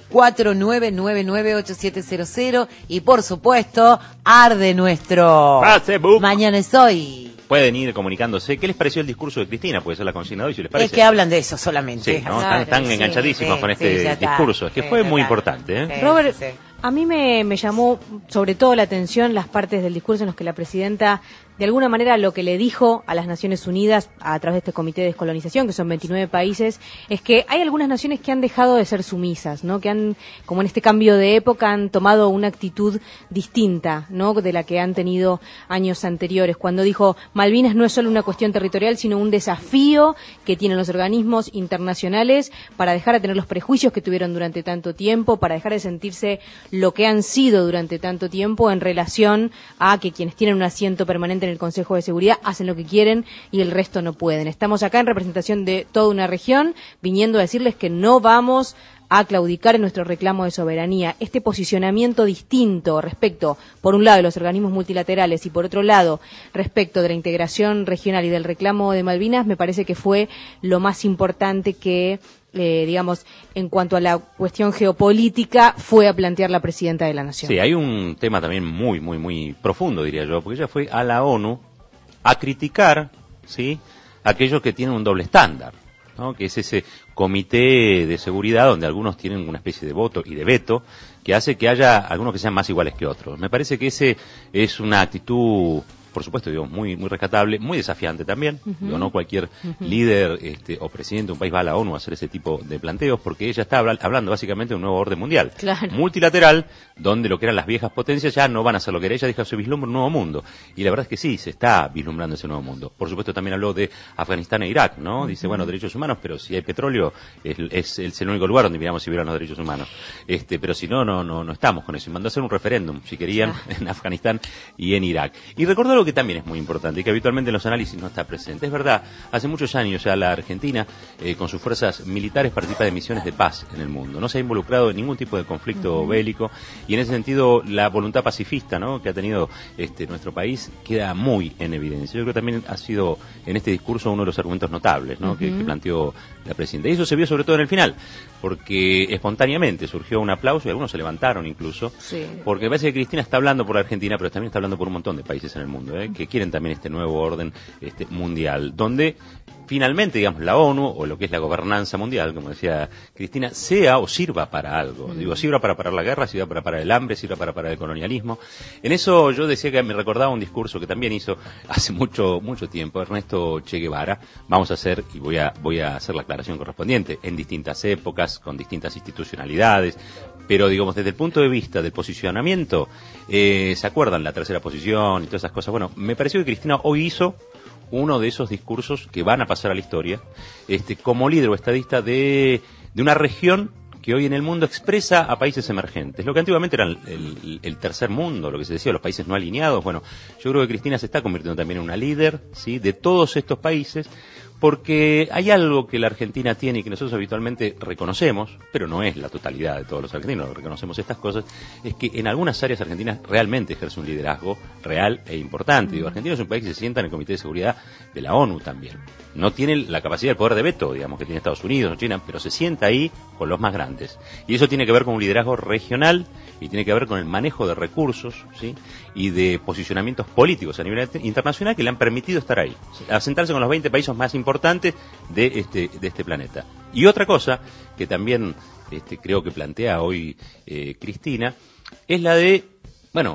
4999-8700 y por supuesto, arde nuestro Facebook. Mañana es hoy. Pueden ir comunicándose. ¿Qué les pareció el discurso de Cristina? Puede ser la consigna de hoy, si les parece. Es que hablan de eso solamente. Sí, ¿no? Están enganchadísimos con este discurso. Es que fue muy importante. Robert, a mí me llamó sobre todo la atención las partes del discurso en los que la presidenta, de alguna manera, lo que le dijo a las Naciones Unidas a través de este comité de descolonización, que son 29 países, es que hay algunas naciones que han dejado de ser sumisas, ¿no?, que han, como en este cambio de época, han tomado una actitud distinta, ¿no?, de la que han tenido años anteriores. Cuando dijo, Malvinas no es solo una cuestión territorial, sino un desafío que tienen los organismos internacionales para dejar de tener los prejuicios que tuvieron durante tanto tiempo, para dejar de sentirse lo que han sido durante tanto tiempo en relación a que quienes tienen un asiento permanente en el Consejo de Seguridad hacen lo que quieren y el resto no pueden. Estamos acá en representación de toda una región, viniendo a decirles que no vamos a claudicar en nuestro reclamo de soberanía. Este posicionamiento distinto respecto, por un lado, de los organismos multilaterales y por otro lado, respecto de la integración regional y del reclamo de Malvinas, me parece que fue lo más importante que, digamos, en cuanto a la cuestión geopolítica, fue a plantear la presidenta de la Nación. Sí, hay un tema también muy, muy, muy profundo, diría yo, porque ella fue a la ONU a criticar, ¿sí?, a aquellos que tienen un doble estándar, ¿no?, que es ese comité de seguridad donde algunos tienen una especie de voto y de veto que hace que haya algunos que sean más iguales que otros. Me parece que ese es una actitud, por supuesto, digo, muy, muy rescatable, muy desafiante también. Digo, no cualquier líder o presidente de un país va a la ONU a hacer ese tipo de planteos, porque ella está hablando básicamente de un nuevo orden mundial. Claro. Multilateral, donde lo que eran las viejas potencias ya no van a hacer lo que era. Ella dijo, se vislumbra un nuevo mundo. Y la verdad es que sí, se está vislumbrando ese nuevo mundo. Por supuesto, también habló de Afganistán e Irak, ¿no? Dice, bueno, derechos humanos, pero si hay petróleo, es el único lugar donde miramos si hubieran los derechos humanos. Pero si no, no estamos con eso. Y mandó a hacer un referéndum, si querían, en Afganistán y en Irak. Y recordó algo que también es muy importante y que habitualmente en los análisis no está presente. Es verdad, hace muchos años ya la Argentina, con sus fuerzas militares, participa de misiones de paz en el mundo. No se ha involucrado en ningún tipo de conflicto bélico y en ese sentido la voluntad pacifista, ¿no?, que ha tenido nuestro país queda muy en evidencia. Yo creo que también ha sido en este discurso uno de los argumentos notables, ¿no?, que planteó la presidenta. Y eso se vio sobre todo en el final, porque espontáneamente surgió un aplauso y algunos se levantaron incluso, porque parece que Cristina está hablando por la Argentina, pero también está hablando por un montón de países en el mundo, que quieren también este nuevo orden mundial, donde finalmente, digamos, la ONU, o lo que es la gobernanza mundial, como decía Cristina, sea o sirva para algo. Digo, sirva para parar la guerra, sirva para parar el hambre, sirva para parar el colonialismo. En eso yo decía que me recordaba un discurso que también hizo hace mucho tiempo Ernesto Che Guevara. Vamos a hacer, y voy a hacer la aclaración correspondiente, en distintas épocas, con distintas institucionalidades, pero digamos, desde el punto de vista del posicionamiento, ¿se acuerdan la tercera posición y todas esas cosas? Bueno, me pareció que Cristina hoy hizo uno de esos discursos que van a pasar a la historia, como líder o estadista de una región que hoy en el mundo expresa a países emergentes. Lo que antiguamente era el tercer mundo, lo que se decía, los países no alineados. Bueno, yo creo que Cristina se está convirtiendo también en una líder, ¿sí?, de todos estos países, porque hay algo que la Argentina tiene y que nosotros habitualmente reconocemos, pero no es la totalidad de todos los argentinos, reconocemos estas cosas, es que en algunas áreas Argentina realmente ejerce un liderazgo real e importante. Digo, Argentina es un país que se sienta en el Comité de Seguridad de la ONU también. No tiene la capacidad del poder de veto, digamos, que tiene Estados Unidos o China, pero se sienta ahí con los más grandes. Y eso tiene que ver con un liderazgo regional y tiene que ver con el manejo de recursos, ¿sí?, y de posicionamientos políticos a nivel internacional que le han permitido estar ahí, a sentarse con los 20 países más importantes de este planeta. Y otra cosa que también creo que plantea hoy Cristina es la de, bueno,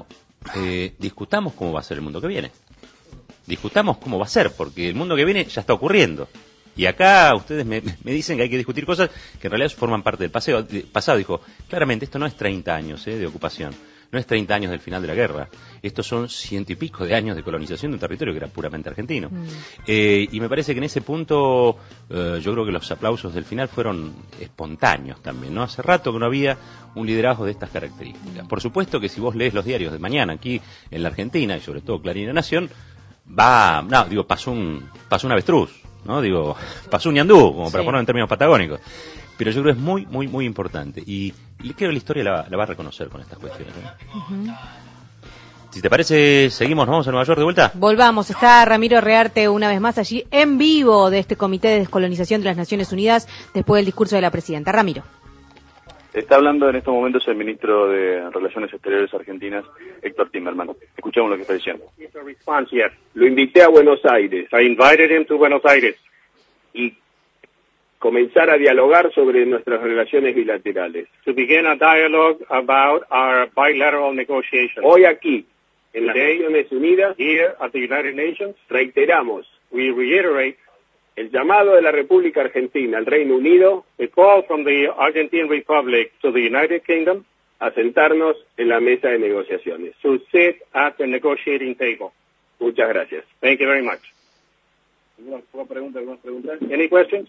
discutamos cómo va a ser el mundo que viene. Discutamos cómo va a ser, porque el mundo que viene ya está ocurriendo. Y acá ustedes me dicen que hay que discutir cosas que en realidad forman parte del pasado. Dijo, claramente esto no es 30 años de ocupación, no es 30 años del final de la guerra. Estos son 100 y pico de años de colonización de un territorio que era puramente argentino. Y me parece que en ese punto yo creo que los aplausos del final fueron espontáneos también, ¿no? Hace rato que no había un liderazgo de estas características. Por supuesto que si vos lees los diarios de mañana aquí en la Argentina, y sobre todo Clarín y La Nación, pasó un avestruz, ¿no? Pasó un ñandú, como para ponerlo en términos patagónicos. Pero yo creo que es muy, muy, muy importante. Y creo que la historia la va a reconocer con estas cuestiones, ¿no? Si te parece, seguimos, ¿nos vamos a Nueva York de vuelta? Volvamos, está Ramiro Rearte una vez más allí en vivo de este Comité de Descolonización de las Naciones Unidas después del discurso de la presidenta. Ramiro. Está hablando en estos momentos el ministro de Relaciones Exteriores argentinas, Héctor Timmerman. Escuchemos lo que está diciendo. Lo invité a Buenos Aires. I invited him to Buenos Aires. Y comenzar a dialogar sobre nuestras relaciones bilaterales. To begin a dialogue about our bilateral negotiations. Hoy aquí, en las Naciones Unidas, here at the United Nations, reiteramos, we reiterate, el llamado de la República Argentina al Reino Unido, a call from the Argentine Republic to the United Kingdom, a sentarnos en la mesa de negociaciones. To sit at the negotiating table. Muchas gracias. Thank you very much. ¿Algunas preguntas? Any questions?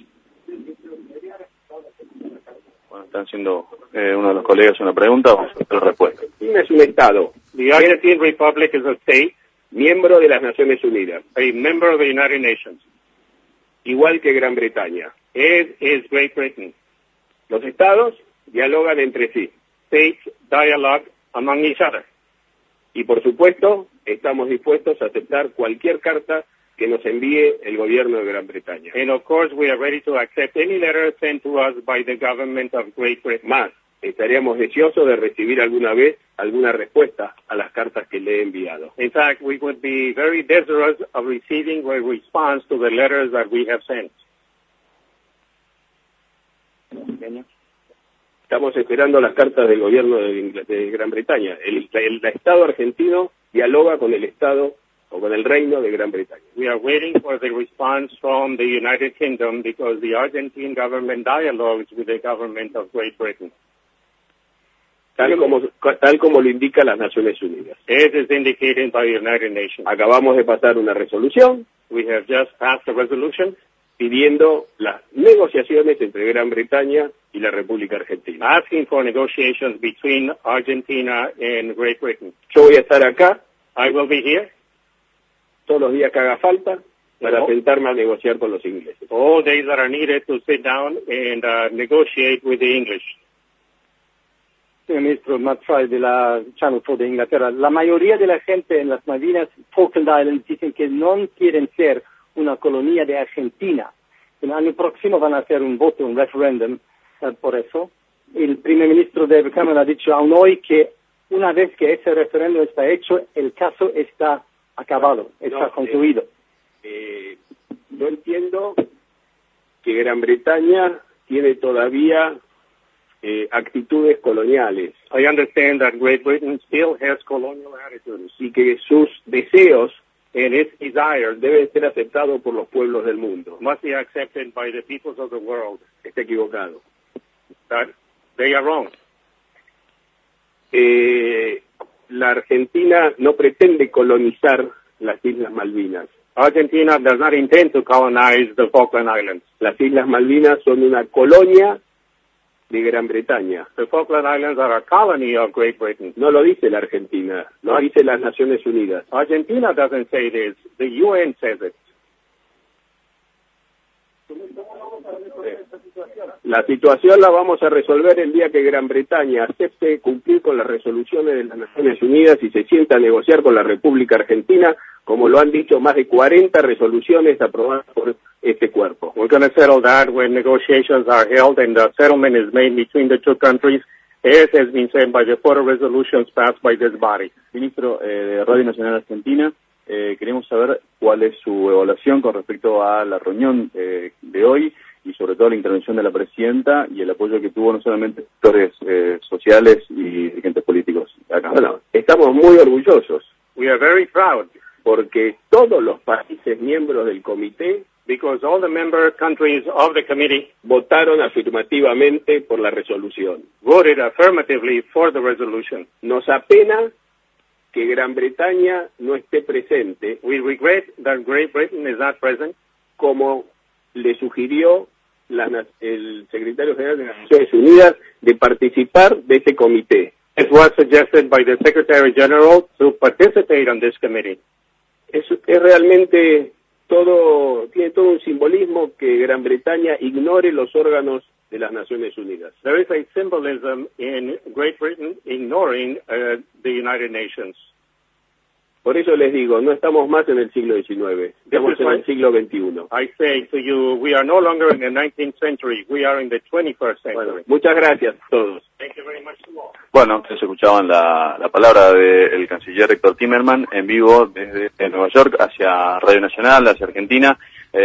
Bueno, están haciendo uno de los colegas una pregunta, vamos a hacer la respuesta. Argentina es un Estado. The Argentine Republic is a state, miembro de las Naciones Unidas. A member of the United Nations. Igual que Gran Bretaña. As is Great Britain. Los estados dialogan entre sí. States dialogue among each other. Y por supuesto, estamos dispuestos a aceptar cualquier carta que nos envíe el gobierno de Gran Bretaña. And of course we are ready to accept any letter sent to us by the government of Great Britain. Más, estaríamos deseosos de recibir alguna vez alguna respuesta a las cartas que le he enviado. In fact, we would be very desirous of receiving a response to the letters that we have sent. Estamos esperando las cartas del gobierno de Gran Bretaña. El Estado argentino dialoga con el Estado o con el Reino de Gran Bretaña. We are waiting for the response from the United Kingdom because the Argentine government dialogues with the government of Great Britain. Tal como lo indica las Naciones Unidas. As is indicated by the United Nations. Acabamos de pasar una resolución. We have just passed a resolution pidiendo las negociaciones entre Gran Bretaña y la República Argentina. Asking for negotiations between Argentina and Great Britain. Yo voy a estar acá. I will be here. Todos los días que haga falta para sentarme a negociar con los ingleses. All days that are needed to sit down and negotiate with the English. Señor ministro, Matt Fry de la Channel 4 de Inglaterra. La mayoría de la gente en las Malvinas, Falkland Islands, dicen que no quieren ser una colonia de Argentina. El año próximo van a hacer un voto, un referéndum por eso. El primer ministro David Cameron ha dicho aún hoy que una vez que ese referéndum está hecho, el caso está acabado, está concluido. Yo entiendo que Gran Bretaña tiene todavía actitudes coloniales. I understand that Great Britain still has colonial attitudes. Y que sus deseos and its desires deben ser aceptados por los pueblos del mundo. Must be accepted by the peoples of the world. Está equivocado. That they are wrong. La Argentina no pretende colonizar las Islas Malvinas. Argentina does not intend to colonize the Falkland Islands. Las Islas Malvinas son una colonia de Gran Bretaña. The Falkland Islands are a colony of Great Britain. No lo dice la Argentina, lo dice las Naciones Unidas. Argentina doesn't say this. The UN says it. La situación la vamos a resolver el día que Gran Bretaña acepte cumplir con las resoluciones de las Naciones Unidas y se sienta a negociar con la República Argentina, como lo han dicho más de 40 resoluciones aprobadas por este cuerpo. We're going to settle that when negotiations are held and the settlement is made between the two countries, as has been said by the 4 resolutions passed by this body. Ministro de Radio Nacional Argentina, queremos saber cuál es su evaluación con respecto a la reunión de hoy y sobre todo la intervención de la presidenta y el apoyo que tuvo no solamente sectores sociales y dirigentes políticos Bueno, estamos muy orgullosos. We are very proud. Porque todos los países miembros del comité, because all the member countries of the committee, votaron afirmativamente por la resolución. Voted affirmatively for the resolution. Nos apena que Gran Bretaña no esté presente. We regret that Great Britain is not present. Como le sugirió el secretario general de las Naciones Unidas de participar de este comité. It was suggested by the Secretary General to participate on this committee. Es realmente tiene todo un simbolismo que Gran Bretaña ignore los órganos de las Naciones Unidas. There is a symbolism in Great Britain ignoring the United Nations. Por eso les digo, no estamos más en el siglo XIX, estamos en el siglo XXI. I say to you, we are no longer in the 19th century, we are in the 21st century. Bueno, muchas gracias a todos. Thank you very much to all. Bueno, ustedes escuchaban la palabra del canciller Héctor Timerman en vivo desde Nueva York hacia Radio Nacional, hacia Argentina.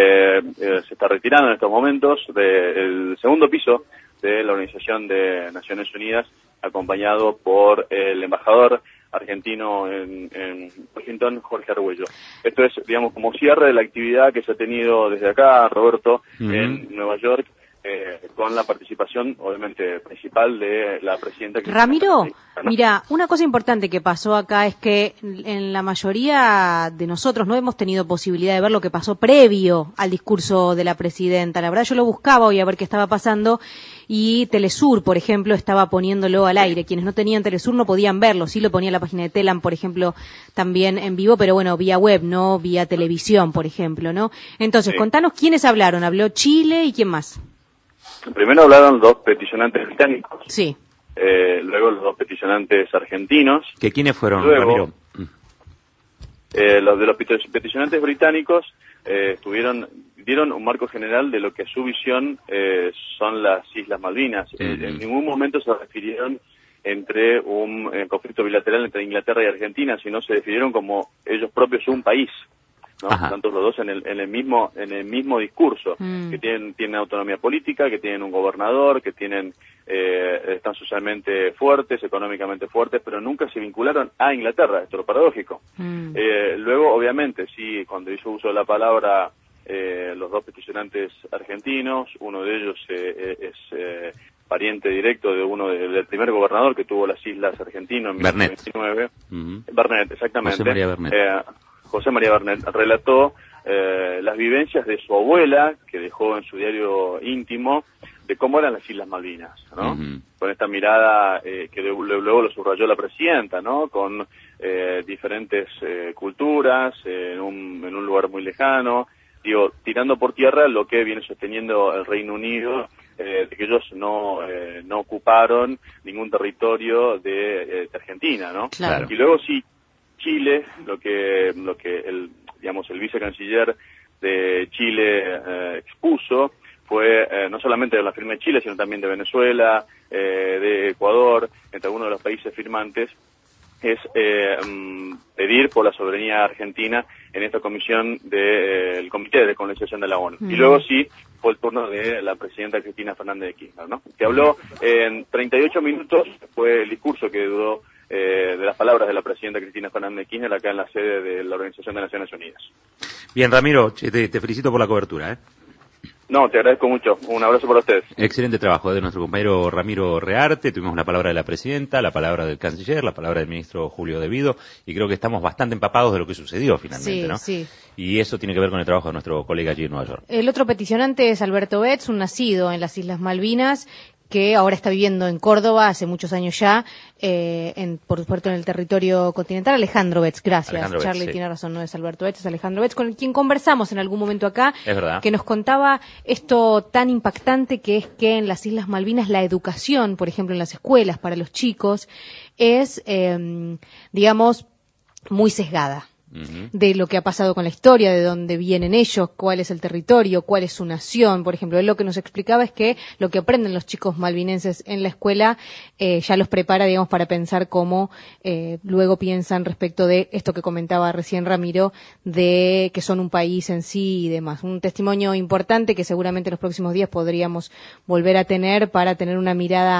Se está retirando en estos momentos del segundo piso de la Organización de Naciones Unidas, acompañado por el embajador argentino en Washington, Jorge Argüello. Esto es, digamos, como cierre de la actividad que se ha tenido desde acá, Roberto, en Nueva York, con la participación, obviamente, principal de la presidenta. Ramiro, mira, una cosa importante que pasó acá es que en la mayoría de nosotros no hemos tenido posibilidad de ver lo que pasó previo al discurso de la presidenta. La verdad, yo lo buscaba hoy a ver qué estaba pasando y Telesur, por ejemplo, estaba poniéndolo al aire. Quienes no tenían Telesur no podían verlo. Sí lo ponía en la página de Telam, por ejemplo, también en vivo, pero bueno, vía web, no vía televisión, por ejemplo, ¿no? Entonces, contanos quiénes hablaron. Habló Chile y quién más. Primero hablaron dos peticionantes británicos. Sí. Luego los dos peticionantes argentinos. ¿Que quiénes fueron, luego, Ramiro? Los de los peticionantes británicos dieron un marco general de lo que a su visión son las Islas Malvinas. En ningún momento se refirieron entre un conflicto bilateral entre Inglaterra y Argentina, sino se defininieron como ellos propios un país, ¿no? Tanto los dos en el mismo discurso, que tienen autonomía política, que tienen un gobernador, que están socialmente fuertes, económicamente fuertes, pero nunca se vincularon a Inglaterra. Esto es lo paradójico. Luego, obviamente, sí, cuando hizo uso de la palabra los dos peticionantes argentinos, uno de ellos es pariente directo de del primer gobernador que tuvo las Islas Argentinas en 1929. Bernet, exactamente. José María Bernet. José María Bernet relató las vivencias de su abuela, que dejó en su diario íntimo, de cómo eran las Islas Malvinas, ¿no? Con esta mirada que luego lo subrayó la presidenta, ¿no? Con diferentes culturas, en un lugar muy lejano, tirando por tierra lo que viene sosteniendo el Reino Unido, de que ellos no ocuparon ningún territorio de Argentina, ¿no? Claro. Y luego sí, Chile, lo que el vicecanciller de Chile expuso fue no solamente de la firma de Chile, sino también de Venezuela, de Ecuador, entre algunos de los países firmantes, es pedir por la soberanía argentina en esta comisión del Comité de Descolonización de la ONU. Y luego sí fue el turno de la presidenta Cristina Fernández de Kirchner, ¿no? Que habló en 38 minutos, fue el discurso que duró de las palabras de la presidenta Cristina Fernández de Kirchner acá en la sede de la Organización de Naciones Unidas. Bien, Ramiro, te felicito por la cobertura, ¿eh? No, te agradezco mucho. Un abrazo para ustedes. Excelente trabajo de nuestro compañero Ramiro Rearte. Tuvimos la palabra de la presidenta, la palabra del canciller, la palabra del ministro Julio De Vido, y creo que estamos bastante empapados de lo que sucedió finalmente, ¿no? Sí. Y eso tiene que ver con el trabajo de nuestro colega allí en Nueva York. El otro peticionante es Alberto Betz, un nacido en las Islas Malvinas, que ahora está viviendo en Córdoba hace muchos años ya, por supuesto en el territorio continental. Alejandro Betz, gracias. Alejandro Charlie Betz, sí. Tiene razón, no es Alberto Betz, es Alejandro Betz, con quien conversamos en algún momento acá, Es verdad. que nos contaba esto tan impactante que es que en las Islas Malvinas la educación, por ejemplo en las escuelas para los chicos, es, digamos, muy sesgada de lo que ha pasado con la historia, de dónde vienen ellos, cuál es el territorio, cuál es su nación. Por ejemplo, él lo que nos explicaba es que lo que aprenden los chicos malvinenses en la escuela ya los prepara, digamos, para pensar cómo luego piensan respecto de esto que comentaba recién Ramiro, de que son un país en sí y demás. Un testimonio importante que seguramente en los próximos días podríamos volver a tener para tener una mirada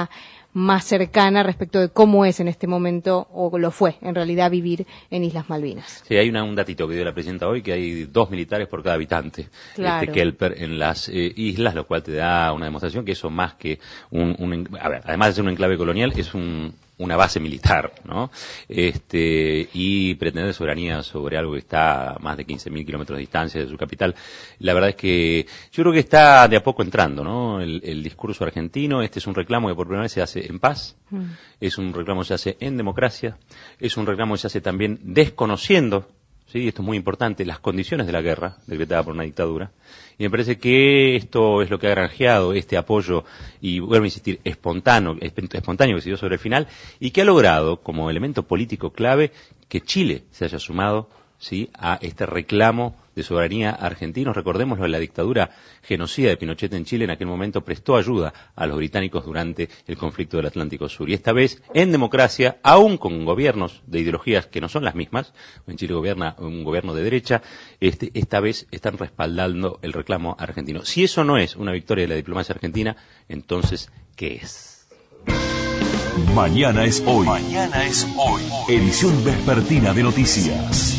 más cercana respecto de cómo es en este momento, o lo fue en realidad, vivir en Islas Malvinas. Sí, hay un datito que dio la presidenta hoy, que hay 2 militares por cada habitante, Claro. Kelper, en las islas, lo cual te da una demostración que eso más que a ver, además de ser un enclave colonial, es una base militar, ¿no? Y pretender soberanía sobre algo que está a más de 15.000 kilómetros de distancia de su capital, la verdad es que yo creo que está de a poco entrando, ¿no? El discurso argentino, este es un reclamo que por primera vez se hace en paz, es un reclamo que se hace en democracia, es un reclamo que se hace también desconociendo, ¿sí? Esto es muy importante, las condiciones de la guerra decretada por una dictadura. Y me parece que esto es lo que ha granjeado este apoyo, y vuelvo a insistir, espontáneo que se dio sobre el final, y que ha logrado, como elemento político clave, que Chile se haya sumado, ¿sí?, a este reclamo de soberanía argentino. Recordémoslo, la dictadura genocida de Pinochet en Chile en aquel momento prestó ayuda a los británicos durante el conflicto del Atlántico Sur. Y esta vez, en democracia, aún con gobiernos de ideologías que no son las mismas, en Chile gobierna un gobierno de derecha, esta vez están respaldando el reclamo argentino. Si eso no es una victoria de la diplomacia argentina, entonces, ¿qué es? Mañana es hoy. Mañana es hoy. Edición vespertina de noticias.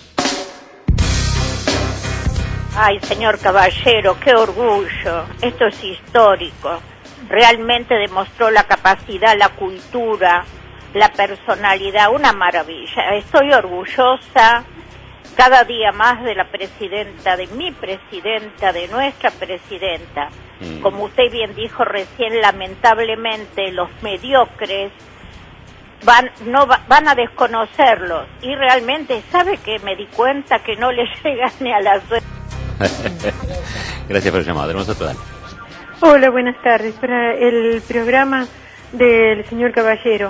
Ay, señor Caballero, qué orgullo. Esto es histórico. Realmente demostró la capacidad, la cultura, la personalidad, una maravilla. Estoy orgullosa cada día más de la presidenta, de mi presidenta, de nuestra presidenta. Como usted bien dijo recién, lamentablemente los mediocres van a desconocerlos. Y realmente, ¿sabe que me di cuenta que no le llegan ni a las... Gracias por el llamado. Tenemos otro, dale. Hola, buenas tardes. Para el programa del señor Caballero,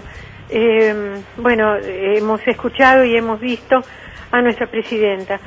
hemos escuchado y hemos visto a nuestra presidenta.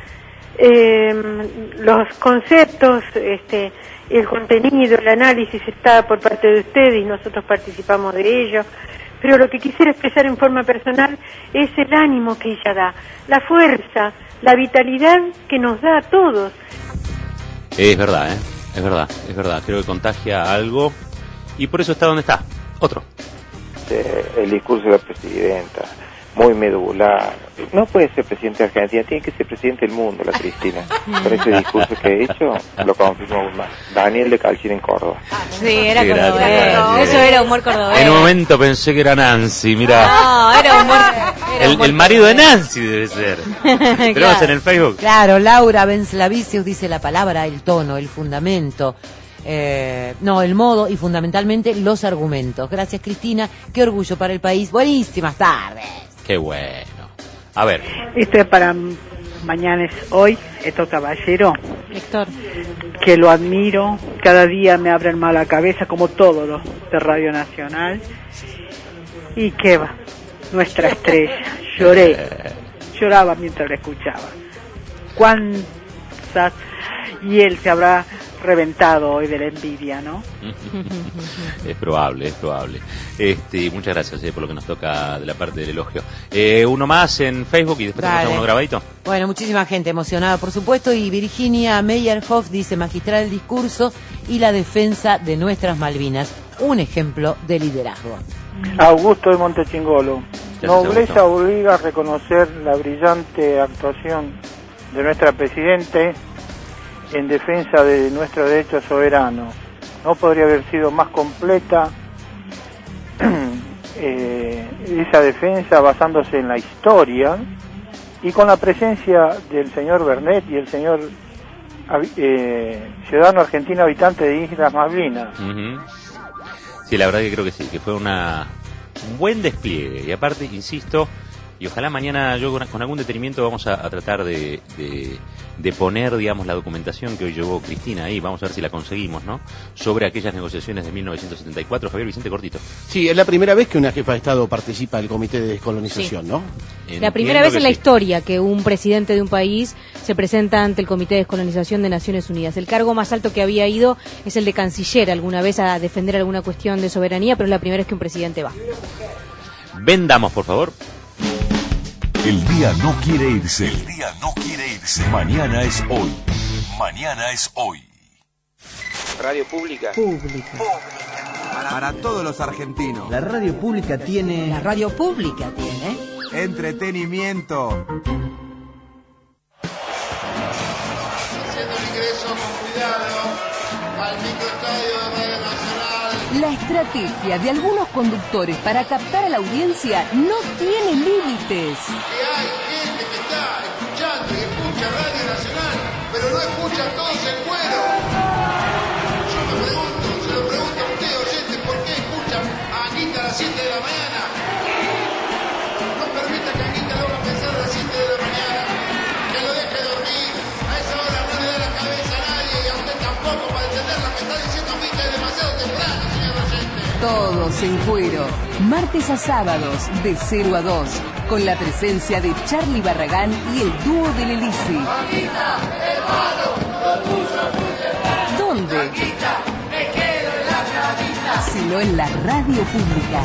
Los conceptos, el contenido, el análisis está por parte de ustedes y nosotros participamos de ello. Pero lo que quisiera expresar en forma personal es el ánimo que ella da, la fuerza, la vitalidad que nos da a todos. Es verdad, es verdad. Creo que contagia algo y por eso está donde está. Otro. El discurso de la presidenta, muy medular. No puede ser presidente de Argentina, tiene que ser presidente del mundo, la Cristina. Con ese discurso que he hecho, lo confirmo más. Daniel de Calcín en Córdoba. Sí, era cordobés. Eso era humor cordobés. En un momento pensé que era Nancy, mira. No, era humor. El marido de Nancy debe ser. Tenemos Claro. en el Facebook. Claro, Laura Benzlavicius dice la palabra, el tono, el fundamento. El modo y fundamentalmente los argumentos. Gracias, Cristina. Qué orgullo para el país. Buenísimas tardes. Qué bueno. A ver. Esto es para Mañana es Hoy, Héctor Caballero. Héctor. Que lo admiro. Cada día me abren más la cabeza, como todos los de Radio Nacional. Y qué va, nuestra estrella. Lloraba mientras la escuchaba. ¿Cuántas? Y él se habrá reventado hoy de la envidia, ¿no? Es probable. Muchas gracias por lo que nos toca de la parte del elogio. Uno más en Facebook y después Dale. tenemos uno grabadito. Bueno, muchísima gente emocionada, por supuesto, y Virginia Meyerhoff dice magistral el discurso y la defensa de nuestras Malvinas. Un ejemplo de liderazgo. Augusto de Montechingolo. Gracias, Nobleza Augusto. obliga a reconocer la brillante actuación de nuestra Presidente en defensa de nuestro derecho soberano. No podría haber sido más completa esa defensa basándose en la historia y con la presencia del señor Bernet y el señor ciudadano argentino habitante de Islas Malvinas. Ujú. Sí, la verdad que creo que sí, que fue un buen despliegue. Y aparte, insisto, y ojalá mañana yo con algún detenimiento vamos a tratar de poner, digamos, la documentación que hoy llevó Cristina ahí, vamos a ver si la conseguimos, ¿no? Sobre aquellas negociaciones de 1974. Javier Vicente Cortito. Sí, es la primera vez que una jefa de Estado participa del Comité de Descolonización, Sí. ¿no? La primera vez en la historia que un presidente de un país se presenta ante el Comité de Descolonización de Naciones Unidas. El cargo más alto que había ido es el de canciller alguna vez a defender alguna cuestión de soberanía, pero es la primera vez que un presidente va. Vendamos, por favor. El día no quiere irse. El día no quiere irse. Mañana es hoy. Mañana es hoy. Radio Pública. Pública. Para todos los argentinos. La radio pública tiene... La radio pública tiene... Entretenimiento. Haciendo el ingreso con cuidado al microestadio de Radio Nacional. La estrategia de algunos conductores para captar a la audiencia no tiene límites. Que hay gente que está escuchando y escucha Radio Nacional, pero no escucha todos el cuero. Yo me pregunto, se lo pregunto a usted, oyente, ¿por qué escuchan a Anita a las 7 de la mañana? No permita que Anita lo haga pensar a las 7 de la mañana, que lo deje dormir. A esa hora no le da la cabeza a nadie y a usted tampoco para entender lo que está diciendo Anita, es demasiado temprano, señor oyente. Todos en cuero, martes a sábados de 0 a 2, con la presencia de Charly Barragán y el dúo del Elisi. Anita, hermano, lo tuyo es muy temprano. ¿Dónde? Anita, me quedo en la camita. Sino en la radio pública.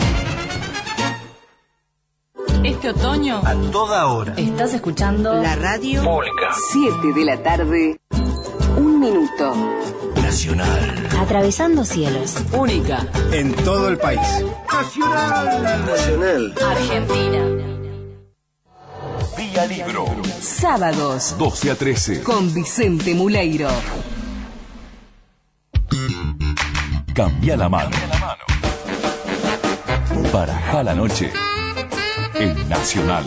Este otoño, A toda hora. estás escuchando La radio Pública. 7 de la tarde, 1 minuto. Nacional. Atravesando cielos. única. En todo el país. Nacional. Nacional. Argentina. Vía Libro. Sábados, 12 a 13. con Vicente Muleiro. Cambia la mano. Barajá la noche. En Nacional.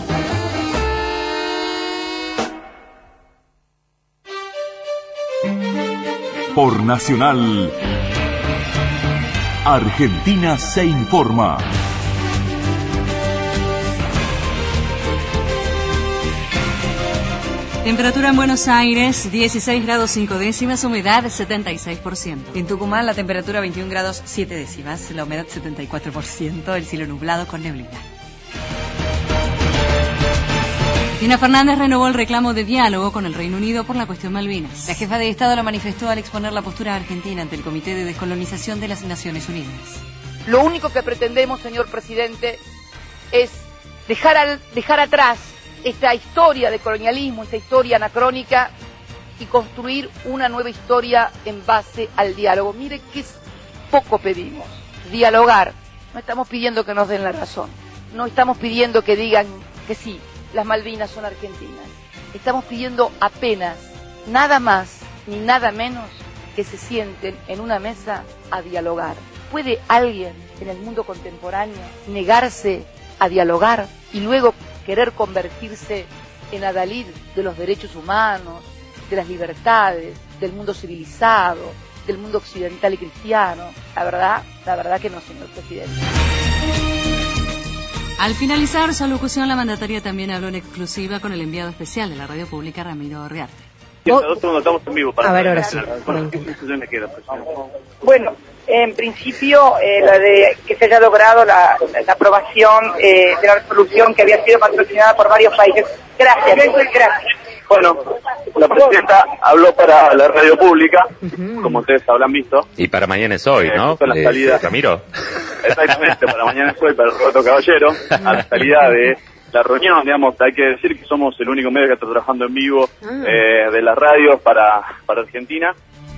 Por Nacional. Argentina se informa. Temperatura en Buenos Aires, 16 grados 5 décimas, humedad 76%. En Tucumán la temperatura 21 grados 7 décimas, la humedad 74%, el cielo nublado con neblina. Cristina Fernández renovó el reclamo de diálogo con el Reino Unido por la cuestión Malvinas. La jefa de Estado lo manifestó al exponer la postura argentina ante el Comité de Descolonización de las Naciones Unidas. Lo único que pretendemos, señor presidente, es dejar atrás esta historia de colonialismo, esta historia anacrónica, y construir una nueva historia en base al diálogo. Mire qué poco pedimos, dialogar. No estamos pidiendo que nos den la razón, no estamos pidiendo que digan que sí, las Malvinas son argentinas. Estamos pidiendo apenas, nada más ni nada menos, que se sienten en una mesa a dialogar. ¿Puede alguien en el mundo contemporáneo negarse a dialogar y luego querer convertirse en adalid de los derechos humanos, de las libertades, del mundo civilizado, del mundo occidental y cristiano? La verdad que no, señor presidente. Al finalizar su alocución, la mandataria también habló en exclusiva con el enviado especial de la radio pública, Ramiro Orriarte. Estamos en vivo para... A ver, ahora sí. Bueno, en principio, la de que se haya logrado la aprobación de la resolución que había sido patrocinada por varios países. Gracias. Bueno, la presidenta habló para la radio pública, como ustedes habrán visto. Y para mañana es hoy, ¿no? La salida. Ramiro. Exactamente, para mañana es hoy, para Roberto Caballero, a la salida de la reunión, digamos. Hay que decir que somos el único medio que está trabajando en vivo de la radio para Argentina.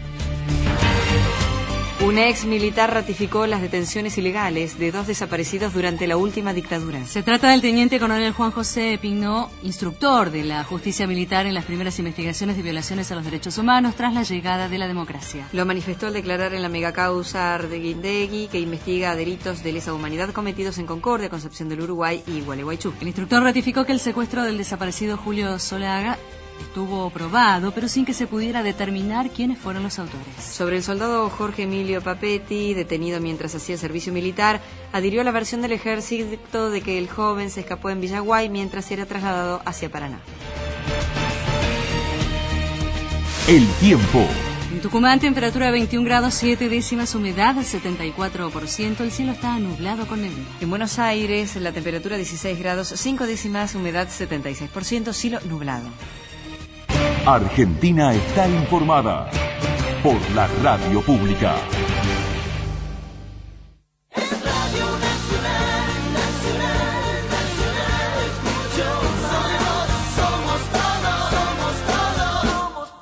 Un ex militar ratificó las detenciones ilegales de 2 desaparecidos durante la última dictadura. Se trata del teniente coronel Juan José Pignó, instructor de la justicia militar en las primeras investigaciones de violaciones a los derechos humanos tras la llegada de la democracia. Lo manifestó al declarar en la megacausa Ardeguindegui, que investiga delitos de lesa humanidad cometidos en Concordia, Concepción del Uruguay y Gualeguaychú. El instructor ratificó que el secuestro del desaparecido Julio Solaga estuvo probado, pero sin que se pudiera determinar quiénes fueron los autores. Sobre el soldado Jorge Emilio Papetti, detenido mientras hacía servicio militar, adhirió a la versión del ejército de que el joven se escapó en Villaguay mientras era trasladado hacia Paraná. El tiempo. En Tucumán, temperatura 21 grados 7 décimas, humedad 74%, el cielo está nublado con neblina. En Buenos Aires, la temperatura 16 grados 5 décimas, humedad 76%, cielo nublado. Argentina está informada por la radio pública.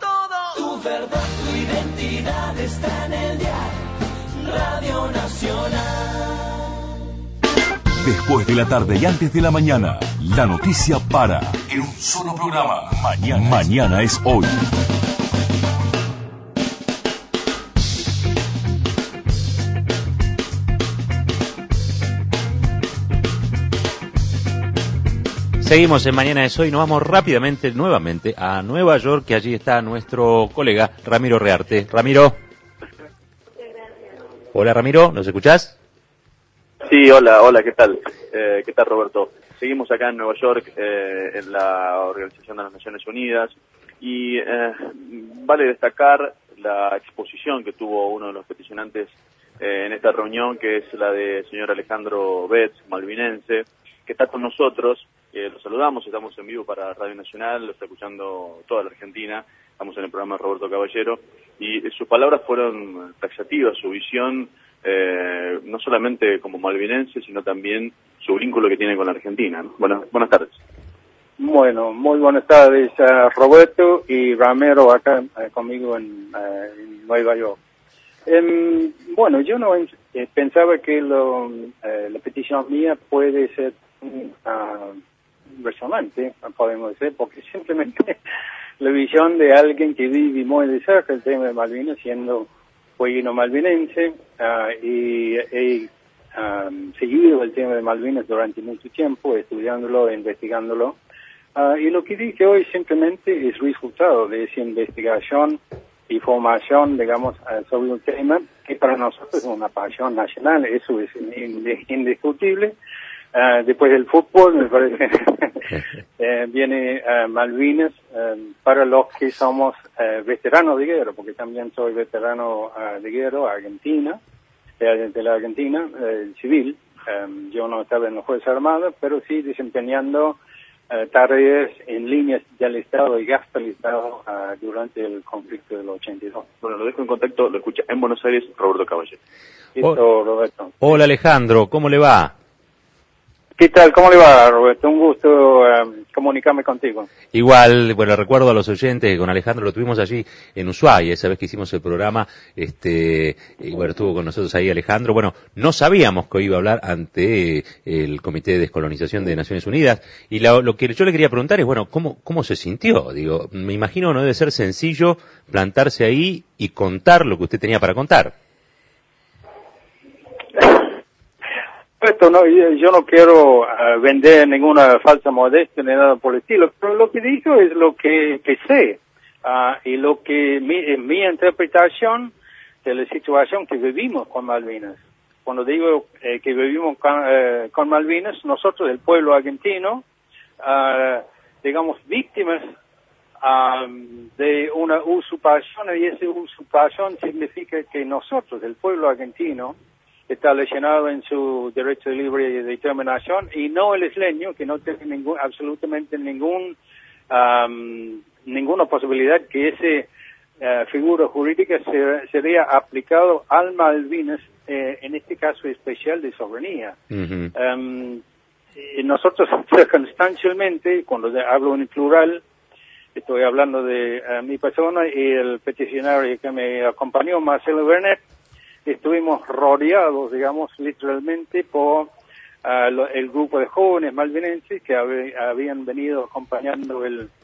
Tu verdad, tu identidad está en el diario Radio Nacional. Después de la tarde y antes de la mañana, la noticia para en un solo programa. Mañana es hoy. Seguimos en Mañana es Hoy, nos vamos rápidamente, nuevamente, a Nueva York, que allí está nuestro colega Ramiro Rearte. Ramiro. Hola Ramiro, ¿nos escuchás? Sí, hola, ¿qué tal? ¿Qué tal, Roberto? Seguimos acá en Nueva York, en la Organización de las Naciones Unidas, y vale destacar la exposición que tuvo uno de los peticionantes en esta reunión, que es la de señor Alejandro Betts, malvinense, que está con nosotros. Lo saludamos, estamos en vivo para Radio Nacional, lo está escuchando toda la Argentina, estamos en el programa de Roberto Caballero, y sus palabras fueron taxativas, su visión, no solamente como malvinense, sino también su vínculo que tiene con la Argentina, ¿no? Buenas tardes. Bueno, muy buenas tardes a Roberto y Ramiro acá conmigo en Nueva York. Bueno, yo no pensaba que la petición mía puede ser resonante, podemos decir, porque simplemente la visión de alguien que vive muy de cerca el tema de Malvinas, siendo fueguino malvinense, y he seguido el tema de Malvinas durante mucho tiempo, estudiándolo, investigándolo, y lo que dije hoy simplemente es resultado de esa investigación y formación, digamos, sobre un tema que para nosotros es una pasión nacional, eso es indiscutible. Después del fútbol, me parece, viene Malvinas para los que somos veteranos de guerra, porque también soy veterano de guerra, Argentina, de la Argentina, civil. Yo no estaba en las Fuerzas Armadas, pero sí desempeñando tareas en líneas del Estado y hasta el Estado durante el conflicto del 82. Bueno, lo dejo en contacto, lo escucha en Buenos Aires, Roberto Caballero. Listo, Roberto. Hola Alejandro, ¿cómo le va? ¿Qué tal? ¿Cómo le va, Roberto? Un gusto comunicarme contigo. Igual, bueno, recuerdo a los oyentes que con Alejandro lo tuvimos allí en Ushuaia, esa vez que hicimos el programa, y bueno, estuvo con nosotros ahí Alejandro. Bueno, no sabíamos que hoy iba a hablar ante el Comité de Descolonización de Naciones Unidas, y lo que yo le quería preguntar es, bueno, ¿cómo se sintió? Digo, me imagino no debe ser sencillo plantarse ahí y contar lo que usted tenía para contar. Esto no, yo no quiero vender ninguna falsa modestia ni nada por el estilo, pero lo que digo es lo que sé, y lo que mi interpretación de la situación que vivimos con Malvinas. Cuando digo que vivimos con Malvinas, nosotros, el pueblo argentino, digamos, víctimas de una usurpación, y esa usurpación significa que nosotros, el pueblo argentino, está lesionado en su derecho de libre determinación, y no el isleño, que no tiene absolutamente ninguna posibilidad que esa figura jurídica sería aplicado al Malvinas, en este caso especial de soberanía. Uh-huh. Nosotros circunstancialmente, cuando hablo en plural, estoy hablando de mi persona y el peticionario que me acompañó, Marcelo Bernet. Estuvimos rodeados, digamos, literalmente por el grupo de jóvenes malvinenses que habían venido acompañando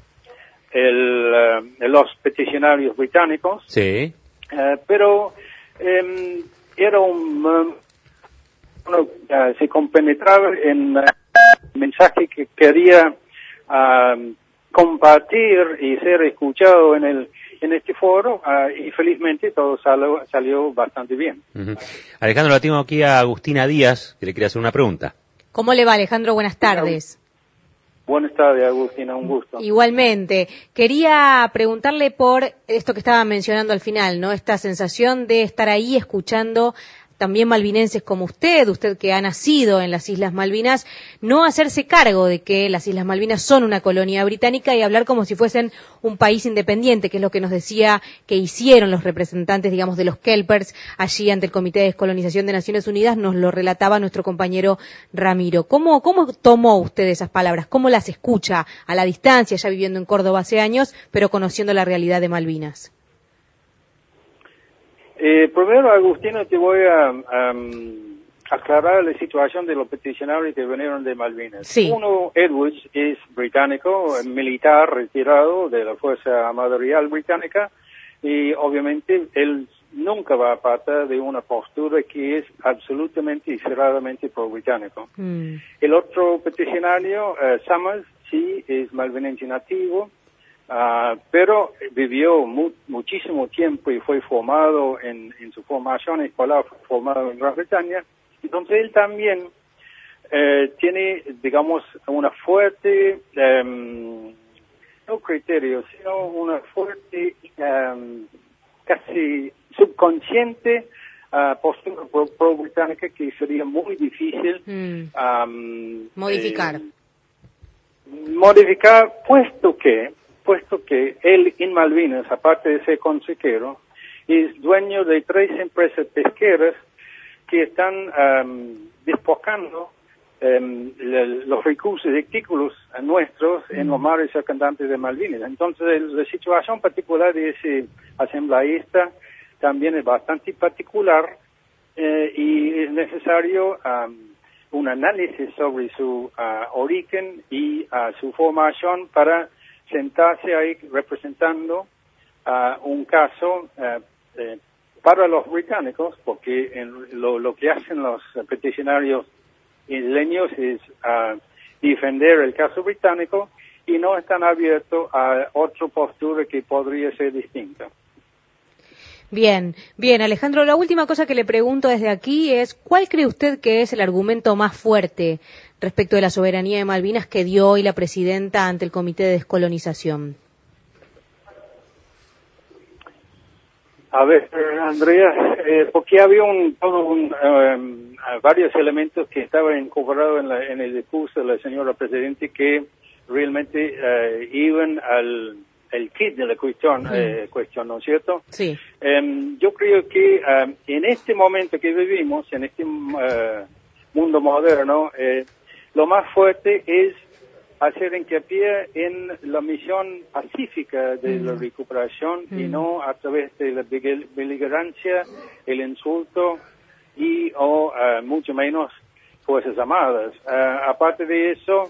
los peticionarios británicos. Sí. Pero era uno se compenetraba en el mensaje que quería compartir y ser escuchado en este foro, y felizmente todo salió bastante bien. Uh-huh. Alejandro, la tengo aquí a Agustina Díaz, que le quería hacer una pregunta. ¿Cómo le va, Alejandro? Buenas tardes. Buenas tardes, Agustina, un gusto. Igualmente. Quería preguntarle por esto que estaba mencionando al final, ¿no? Esta sensación de estar ahí escuchando también malvinenses como usted que ha nacido en las Islas Malvinas, no hacerse cargo de que las Islas Malvinas son una colonia británica y hablar como si fuesen un país independiente, que es lo que nos decía que hicieron los representantes, digamos, de los Kelpers allí ante el Comité de Descolonización de Naciones Unidas. Nos lo relataba nuestro compañero Ramiro. ¿Cómo tomó usted esas palabras? ¿Cómo las escucha a la distancia, ya viviendo en Córdoba hace años, pero conociendo la realidad de Malvinas? Primero, Agustino, te voy a aclarar la situación de los peticionarios que vinieron de Malvinas. Sí. Uno, Edwards, es británico, militar retirado de la Fuerza Armada Real Británica, y obviamente él nunca va a apartar de una postura que es absolutamente y cerradamente pro-británico. El otro peticionario, Summers, sí, es malvinense nativo, pero vivió muchísimo tiempo y fue formado en su formación escolar, fue formado en Gran Bretaña. Entonces él también tiene, digamos, una fuerte, no criterio, sino una fuerte, casi subconsciente postura pro-británica que sería muy difícil modificar. Puesto que él en Malvinas, aparte de ser consejero, es dueño de 3 empresas pesqueras que están despojando los recursos agrícolas nuestros en los mares circundantes de Malvinas. Entonces, la situación particular de ese asambleísta también es bastante particular y es necesario un análisis sobre su origen y su formación para sentarse ahí representando un caso para los británicos, porque lo que hacen los peticionarios isleños es defender el caso británico y no están abiertos a otra postura que podría ser distinta. Bien, Alejandro, la última cosa que le pregunto desde aquí es, ¿cuál cree usted que es el argumento más fuerte respecto de la soberanía de Malvinas que dio hoy la presidenta ante el Comité de Descolonización? A ver, Andrea, porque había varios elementos que estaban incorporados en el discurso de la señora presidenta que realmente iban al kit de la cuestión, ¿no es cierto? Sí. Yo creo que en este momento que vivimos, en este mundo moderno, lo más fuerte es hacer hincapié en la misión pacífica de la recuperación y no a través de la beligerancia, el insulto o mucho menos Fuerzas Armadas. Aparte de eso,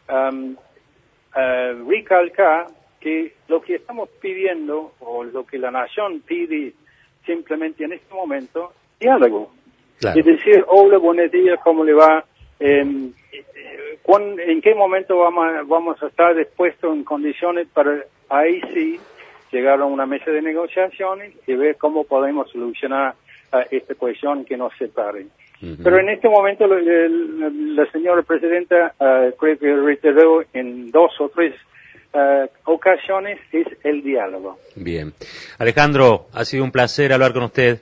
recalcar que lo que estamos pidiendo o lo que la nación pide simplemente en este momento, diálogo. Claro. Es decir, hola, buenos días, ¿cómo le va? ¿En qué momento vamos a estar dispuestos en condiciones para ahí sí llegar a una mesa de negociaciones y ver cómo podemos solucionar esta cuestión que nos separe? Pero en este momento la señora presidenta creo que reiteró en 2 o 3 ocasiones es el diálogo. Bien. Alejandro, ha sido un placer hablar con usted.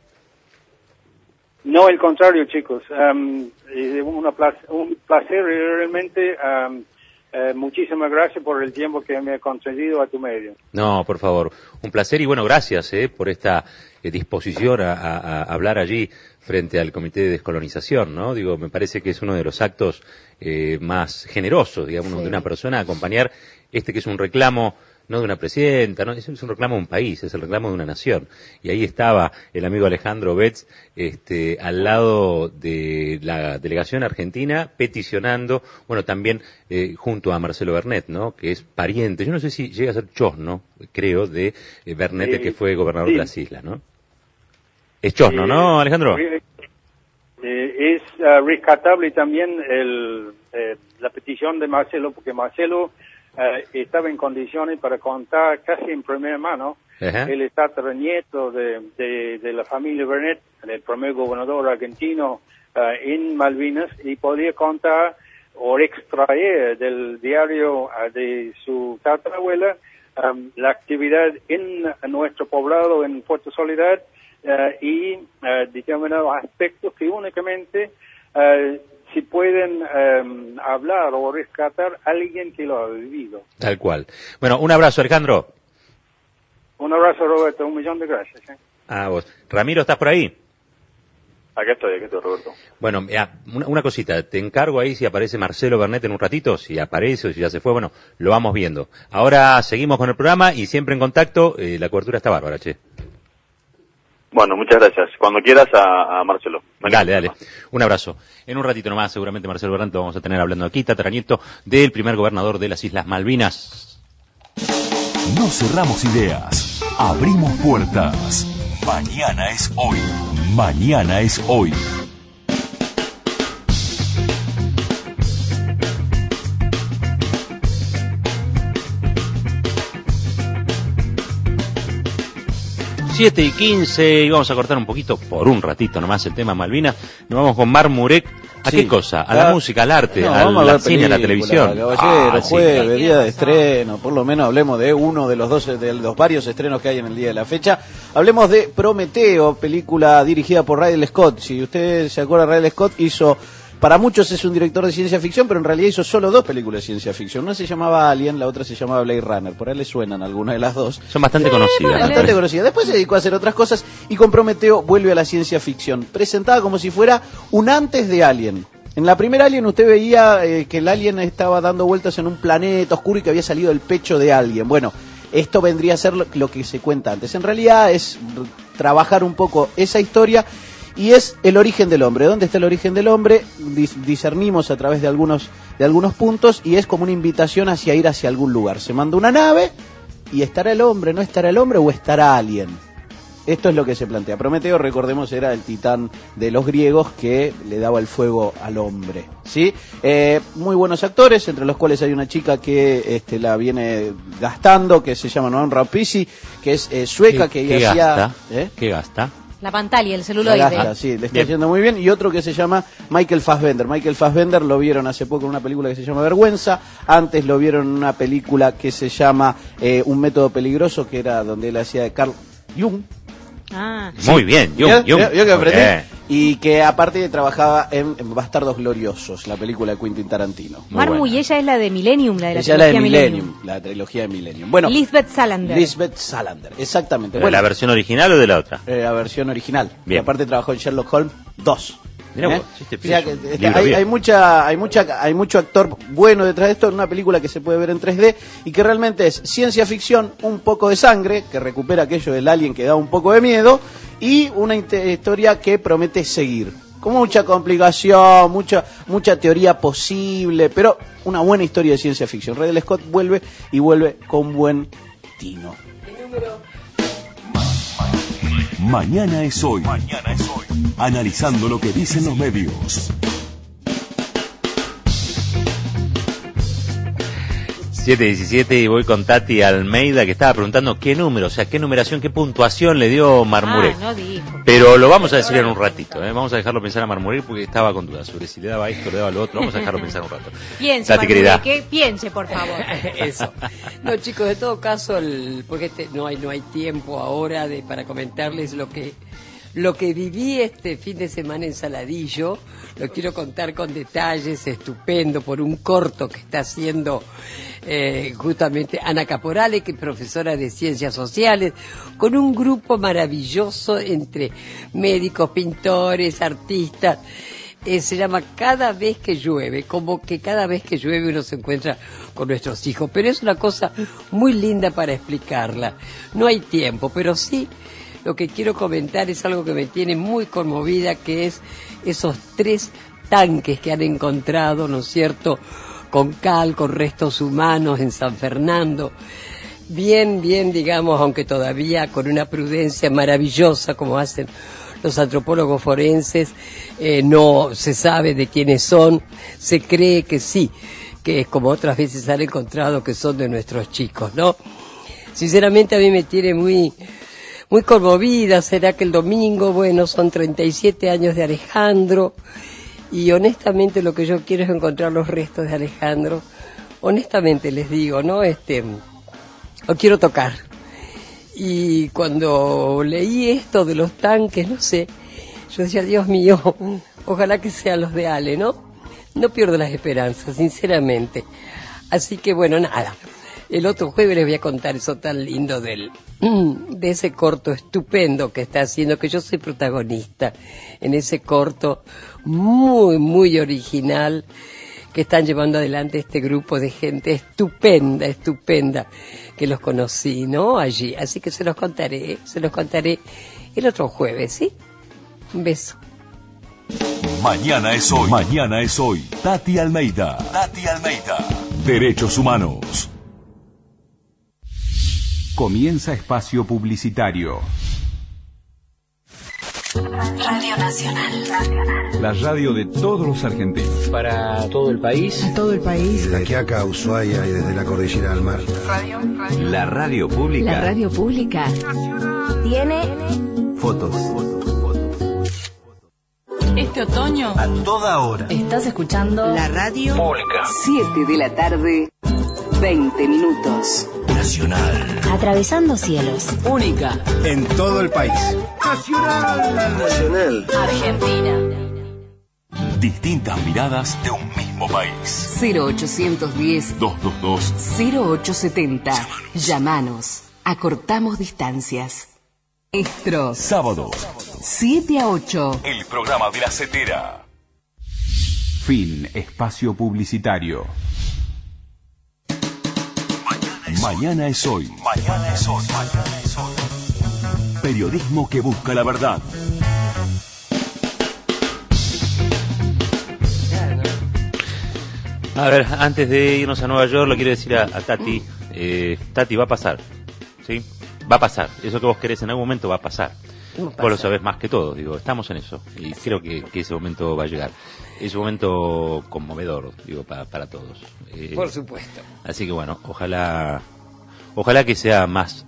No, el contrario, chicos. Un placer realmente. Muchísimas gracias por el tiempo que me ha concedido a tu medio. No, por favor. Un placer y bueno, gracias por esta disposición a hablar allí frente al Comité de Descolonización, ¿no? Digo, me parece que es uno de los actos más generosos, digamos, de una persona, acompañar que es un reclamo no de una presidenta, no, es un reclamo de un país, es el reclamo de una nación. Y ahí estaba el amigo Alejandro Betz, al lado de la delegación argentina, peticionando, bueno, también junto a Marcelo Bernet, ¿no? Que es pariente, yo no sé si llega a ser chosno, creo, de Bernet, que fue gobernador de las islas, ¿no? Es chosno, ¿no, Alejandro? Es rescatable también la petición de Marcelo, porque Marcelo estaba en condiciones para contar casi en primera mano. Él es tataranieto de la familia Bernet, el primer gobernador argentino en Malvinas, y podía contar o extraer del diario de su tatarabuela la actividad en nuestro poblado, en Puerto Soledad, y determinados aspectos que únicamente si pueden hablar o rescatar a alguien que lo ha vivido. Tal cual. Bueno, un abrazo, Alejandro. Un abrazo, Roberto. 1.000.000 de gracias. A vos. Ramiro, ¿estás por ahí? Acá estoy, Roberto. Bueno, una cosita. Te encargo ahí si aparece Marcelo Bernet en un ratito. Si aparece o si ya se fue, bueno, lo vamos viendo. Ahora seguimos con el programa y siempre en contacto. La cobertura está bárbara, che. Bueno, muchas gracias. Cuando quieras a Marcelo. Dale. Un abrazo. En un ratito nomás, seguramente Marcelo Berranto vamos a tener hablando aquí, tataranieto del primer gobernador de las Islas Malvinas. No cerramos ideas, abrimos puertas. Mañana es hoy. Mañana es hoy. Siete y 15, y vamos a cortar un poquito, por un ratito nomás, el tema Malvinas. Nos vamos con Mar Murek. ¿A qué cosa? ¿A la música, al arte, al cine, a la televisión? Caballero, jueves, día de estreno, por lo menos hablemos de uno de los varios estrenos que hay en el día de la fecha. Hablemos de Prometeo, película dirigida por Ridley Scott. Si usted se acuerda, Ridley Scott hizo... Para muchos es un director de ciencia ficción, pero en realidad hizo solo 2 películas de ciencia ficción. Una se llamaba Alien, la otra se llamaba Blade Runner. Por ahí le suenan algunas de las dos. Son bastante conocidas. Bastante conocidas. Después se dedicó a hacer otras cosas y con Prometeo vuelve a la ciencia ficción. Presentada como si fuera un antes de Alien. En la primera Alien usted veía que el alien estaba dando vueltas en un planeta oscuro y que había salido del pecho de alguien. Bueno, esto vendría a ser lo que se cuenta antes. En realidad es trabajar un poco esa historia. Y es el origen del hombre. ¿Dónde está el origen del hombre? Discernimos a través de algunos puntos y es como una invitación hacia ir hacia algún lugar. Se manda una nave y ¿estará el hombre, no estará el hombre o estará alguien? Esto es lo que se plantea. Prometeo, recordemos, era el titán de los griegos que le daba el fuego al hombre, ¿sí? Muy buenos actores, entre los cuales hay una chica que la viene gastando, que se llama Noam Rapace, que es sueca, que ¿Qué hacía... gasta? ¿Qué gasta? La pantalla, el celuloide. Sí, le está haciendo muy bien. Y otro que se llama Michael Fassbender. Michael Fassbender lo vieron hace poco en una película que se llama Vergüenza. Antes lo vieron en una película que se llama Un método peligroso, que era donde él hacía de Carl Jung. Ah. Muy bien, ¿Vio que aprendí? bien. Y que aparte trabajaba en Bastardos Gloriosos, la película de Quentin Tarantino. Marmu, y ella es la de Millennium, la de la Ella es la de trilogía Millennium. La trilogía de Millennium. Bueno, Lisbeth Salander. Exactamente. ¿De la versión original o de la otra? La versión original. Bien. Y aparte trabajó en Sherlock Holmes 2. Mirá vos, O sea que hay mucho actor bueno detrás de esto, en una película que se puede ver en 3D y que realmente es ciencia ficción, un poco de sangre, que recupera aquello del alien que da un poco de miedo, y una historia que promete seguir. Con mucha complicación, mucha teoría posible, pero una buena historia de ciencia ficción. Ridley Scott vuelve con buen tino. Mañana es hoy. Mañana es hoy. Analizando lo que dicen los medios. 7:17 y voy con Tati Almeida, que estaba preguntando qué número, o sea, qué numeración, qué puntuación le dio Marmurek. No dijo. Pero lo vamos a decir en un ratito, vamos a dejarlo pensar a Marmurek porque estaba con dudas sobre si le daba esto, le daba lo otro. Vamos a dejarlo pensar un rato. Piense, Tati, querida. que piense, por favor. Eso. No, chicos, de todo caso, porque no hay tiempo ahora para comentarles lo que viví este fin de semana en Saladillo. Lo quiero contar con detalles, estupendo, por un corto que está haciendo justamente Ana Caporale, que es profesora de Ciencias Sociales, con un grupo maravilloso entre médicos, pintores, artistas. Se llama Cada vez que llueve, como que cada vez que llueve uno se encuentra con nuestros hijos, pero es una cosa muy linda para explicarla. No hay tiempo, pero sí lo que quiero comentar es algo que me tiene muy conmovida, que es esos 3 tanques que han encontrado, ¿no es cierto?, con restos humanos en San Fernando. Bien, digamos, aunque todavía con una prudencia maravillosa como hacen los antropólogos forenses, no se sabe de quiénes son, se cree que sí, que es como otras veces han encontrado que son de nuestros chicos, ¿no? Sinceramente a mí me tiene muy conmovida. Será que el domingo, son 37 años de Alejandro, y honestamente lo que yo quiero es encontrar los restos de Alejandro. Honestamente les digo, ¿no? Lo quiero tocar. Y cuando leí esto de los tanques, no sé, yo decía, Dios mío, ojalá que sean los de Ale, ¿no? No pierdo las esperanzas, sinceramente. Así que nada. El otro jueves les voy a contar eso tan lindo de ese corto estupendo que está haciendo, que yo soy protagonista en ese corto muy original que están llevando adelante este grupo de gente estupenda, que los conocí, ¿no? Allí. Así que se los contaré el otro jueves, ¿sí? Un beso. Mañana es hoy. Mañana es hoy. Tati Almeida. Tati Almeida. Derechos humanos. Comienza espacio publicitario. Radio Nacional. La radio de todos los argentinos. Para todo el país. A todo el país. Desde Quiaca, Ushuaia y desde la cordillera al mar. La radio pública. La radio pública tiene Fotos. este otoño. A toda hora. Estás escuchando La radio Pública. 7 de la tarde, 20 minutos. Nacional. Atravesando cielos. Única. En todo el país. Nacional. Argentina. Distintas miradas de un mismo país. 0810 222 0870. Llámanos. Acortamos distancias. Estro. Sábados. 7 a 8. El programa de la Cetera. Fin. Espacio publicitario. Mañana es hoy. Mañana es hoy. Mañana es hoy. Periodismo que busca la verdad. A ver, antes de irnos a Nueva York, lo quiero decir a Tati. Tati, va a pasar. ¿Sí? Va a pasar. Eso que vos querés en algún momento va a pasar. Vos lo sabés más que todos. Digo, estamos en eso. Y creo que ese momento va a llegar. Es un momento conmovedor, digo, para todos. Por supuesto. Así que bueno, ojalá que sea más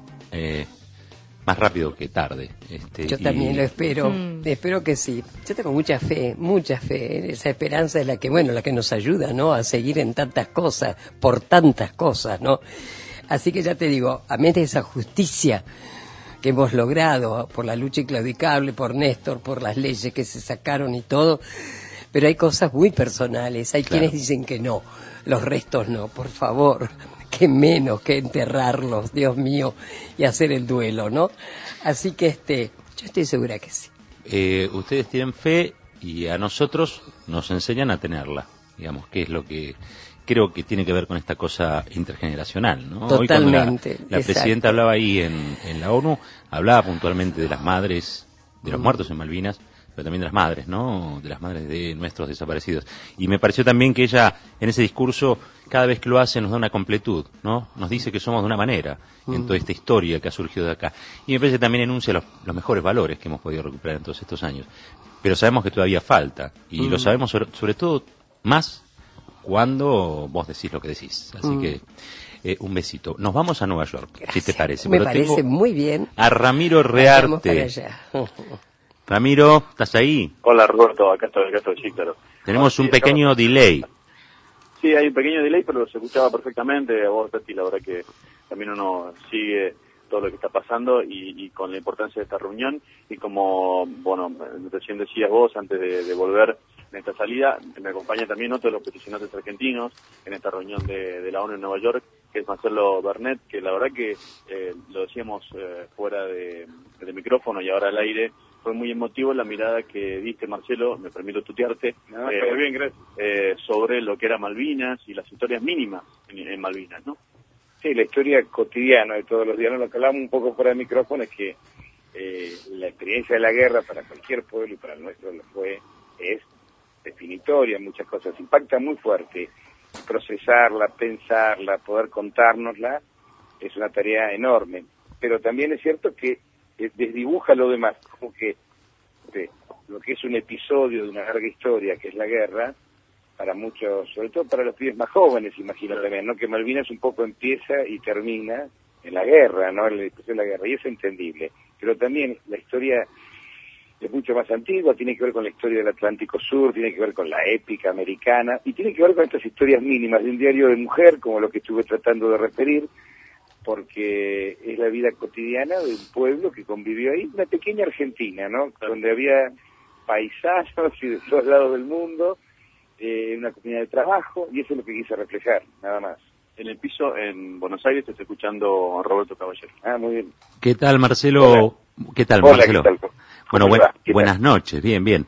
rápido que tarde. Yo también lo espero, espero que sí. Yo tengo mucha fe. Esa esperanza es la que nos ayuda, ¿no? A seguir en tantas cosas, por tantas cosas, ¿no? Así que ya te digo, a menos de esa justicia que hemos logrado por la lucha inclaudicable, por Néstor, por las leyes que se sacaron y todo, pero hay cosas muy personales. Hay quienes dicen que no, los restos no, por favor. Que menos que enterrarlos, Dios mío, y hacer el duelo, ¿no? Así que yo estoy segura que sí. Ustedes tienen fe y a nosotros nos enseñan a tenerla, digamos, que es lo que creo que tiene que ver con esta cosa intergeneracional, ¿no? Totalmente. Hoy cuando la presidenta hablaba ahí en la ONU, hablaba puntualmente de las madres, de los muertos en Malvinas, pero también de las madres, ¿no? De las madres de nuestros desaparecidos. Y me pareció también que ella, en ese discurso, cada vez que lo hace nos da una completud, ¿no? Nos dice que somos de una manera en toda esta historia que ha surgido de acá. Y me parece que también enuncia los mejores valores que hemos podido recuperar en todos estos años. Pero sabemos que todavía falta. Y lo sabemos sobre todo más cuando vos decís lo que decís. Así que un besito. Nos vamos a Nueva York, si te parece. Me parece muy bien. A Ramiro Rearte. Ramiro, ¿estás ahí? Hola Roberto, acá estoy, sí, claro. Tenemos un pequeño delay. Sí, hay un pequeño delay, pero se escuchaba perfectamente. A vos, Tati, la verdad que también uno sigue todo lo que está pasando y con la importancia de esta reunión. Y como, bueno, recién decías vos, antes de volver en esta salida, me acompaña también otro de los peticionantes argentinos en esta reunión de la ONU en Nueva York, que es Marcelo Bernet, que la verdad que lo decíamos fuera de micrófono y ahora al aire. Fue muy emotivo la mirada que diste, Marcelo, me permito tutearte, muy bien, gracias. Sobre lo que era Malvinas y las historias mínimas en Malvinas, ¿no? Sí, la historia cotidiana de todos los días. Lo que hablamos un poco fuera de micrófono es que la experiencia de la guerra para cualquier pueblo y para el nuestro es definitoria en muchas cosas, impacta muy fuerte. Procesarla, pensarla, poder contárnosla, es una tarea enorme. Pero también es cierto que desdibuja lo demás, como que lo que es un episodio de una larga historia, que es la guerra, para muchos, sobre todo para los pibes más jóvenes, imagino también, ¿no? Que Malvinas un poco empieza y termina en la guerra, ¿no? En la discusión de la guerra, y es entendible. Pero también la historia es mucho más antigua, tiene que ver con la historia del Atlántico Sur, tiene que ver con la épica americana, y tiene que ver con estas historias mínimas de un diario de mujer, como lo que estuve tratando de referir, porque es la vida cotidiana de un pueblo que convivió ahí, una pequeña Argentina, ¿no? Donde había paisanos y de todos lados del mundo, una comunidad de trabajo, y eso es lo que quise reflejar, nada más. En el piso, en Buenos Aires, te estoy escuchando a Roberto Caballero. Ah, muy bien. ¿Qué tal, Marcelo? Hola. ¿Qué tal, Hola, Marcelo? ¿qué tal? Bueno, buenas noches, bien.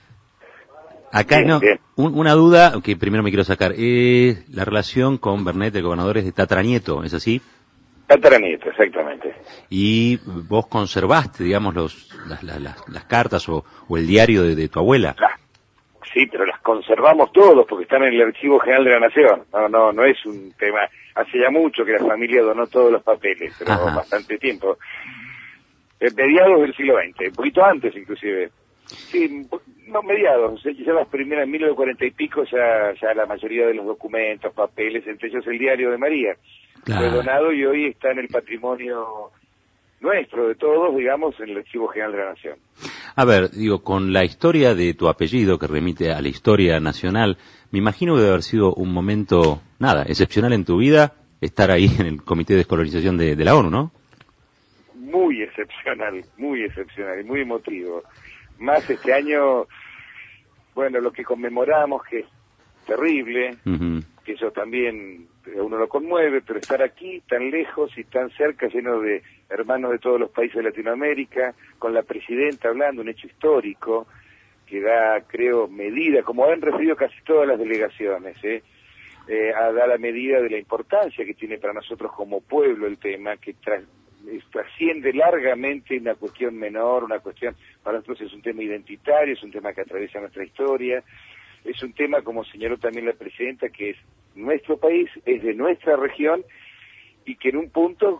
Acá bien. Una duda que primero me quiero sacar. La relación con Bernet, el gobernador, es de tataranieto, ¿es así? Tataranieto, exactamente. ¿Y vos conservaste, digamos, las cartas o el diario de tu abuela? Sí, pero las conservamos todos porque están en el Archivo General de la Nación. No es un tema. Hace ya mucho que la familia donó todos los papeles, pero bastante tiempo. Mediados del siglo XX, un poquito antes inclusive. Sí, no mediados, ya las primeras, en 1940 y pico, ya la mayoría de los documentos, papeles, entre ellos el diario de María, fue donado y hoy está en el patrimonio nuestro, de todos, digamos, en el Archivo General de la Nación. A ver, digo, con la historia de tu apellido, que remite a la historia nacional, me imagino que debe haber sido un momento, excepcional en tu vida, estar ahí en el Comité de Descolonización de la ONU, ¿no? Muy excepcional y muy emotivo. Más este año, bueno, lo que conmemoramos, que es terrible, que eso también a uno lo conmueve, pero estar aquí tan lejos y tan cerca, lleno de hermanos de todos los países de Latinoamérica, con la presidenta hablando, un hecho histórico, que da, creo, medida, como han recibido casi todas las delegaciones, da la medida de la importancia que tiene para nosotros como pueblo el tema, que trasciende largamente una cuestión menor, una cuestión, para nosotros es un tema identitario, es un tema que atraviesa nuestra historia, es un tema, como señaló también la presidenta, que es nuestro país, es de nuestra región, y que en un punto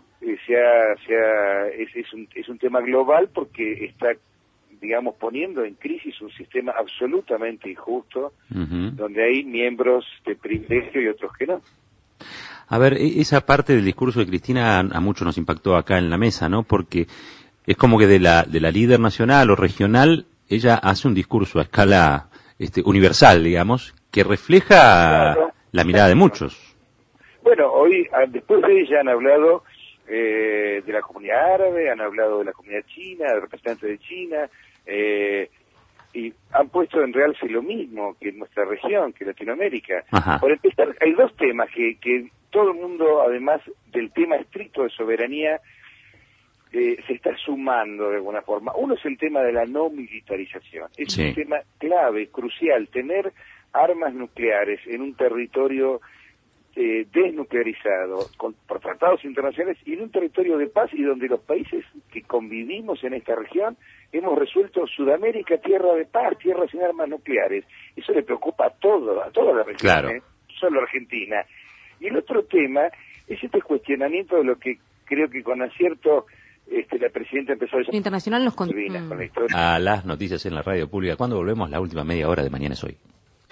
es un tema global porque está, digamos, poniendo en crisis un sistema absolutamente injusto, donde hay miembros de privilegio y otros que no. A ver, esa parte del discurso de Cristina a muchos nos impactó acá en la mesa, ¿no? Porque es como que de la líder nacional o regional, ella hace un discurso a escala universal, digamos, que refleja la mirada de muchos. Bueno, hoy, después de ella han hablado de la comunidad árabe, han hablado de la comunidad china, de representantes de China, y han puesto en realce lo mismo que en nuestra región, que en Latinoamérica. Por empezar, hay dos temas que todo el mundo, además del tema estricto de soberanía, se está sumando de alguna forma. Uno es el tema de la no militarización. Es un tema clave, crucial, tener armas nucleares en un territorio desnuclearizado, por tratados internacionales y en un territorio de paz y donde los países que convivimos en esta región hemos resuelto Sudamérica tierra de paz, tierra sin armas nucleares. Eso le preocupa a toda la región, solo Argentina. Y el otro tema es este cuestionamiento de lo que creo que con acierto la presidenta empezó a decir internacional nos a las noticias en la radio pública. Cuando volvemos, la última media hora de Mañana es Hoy.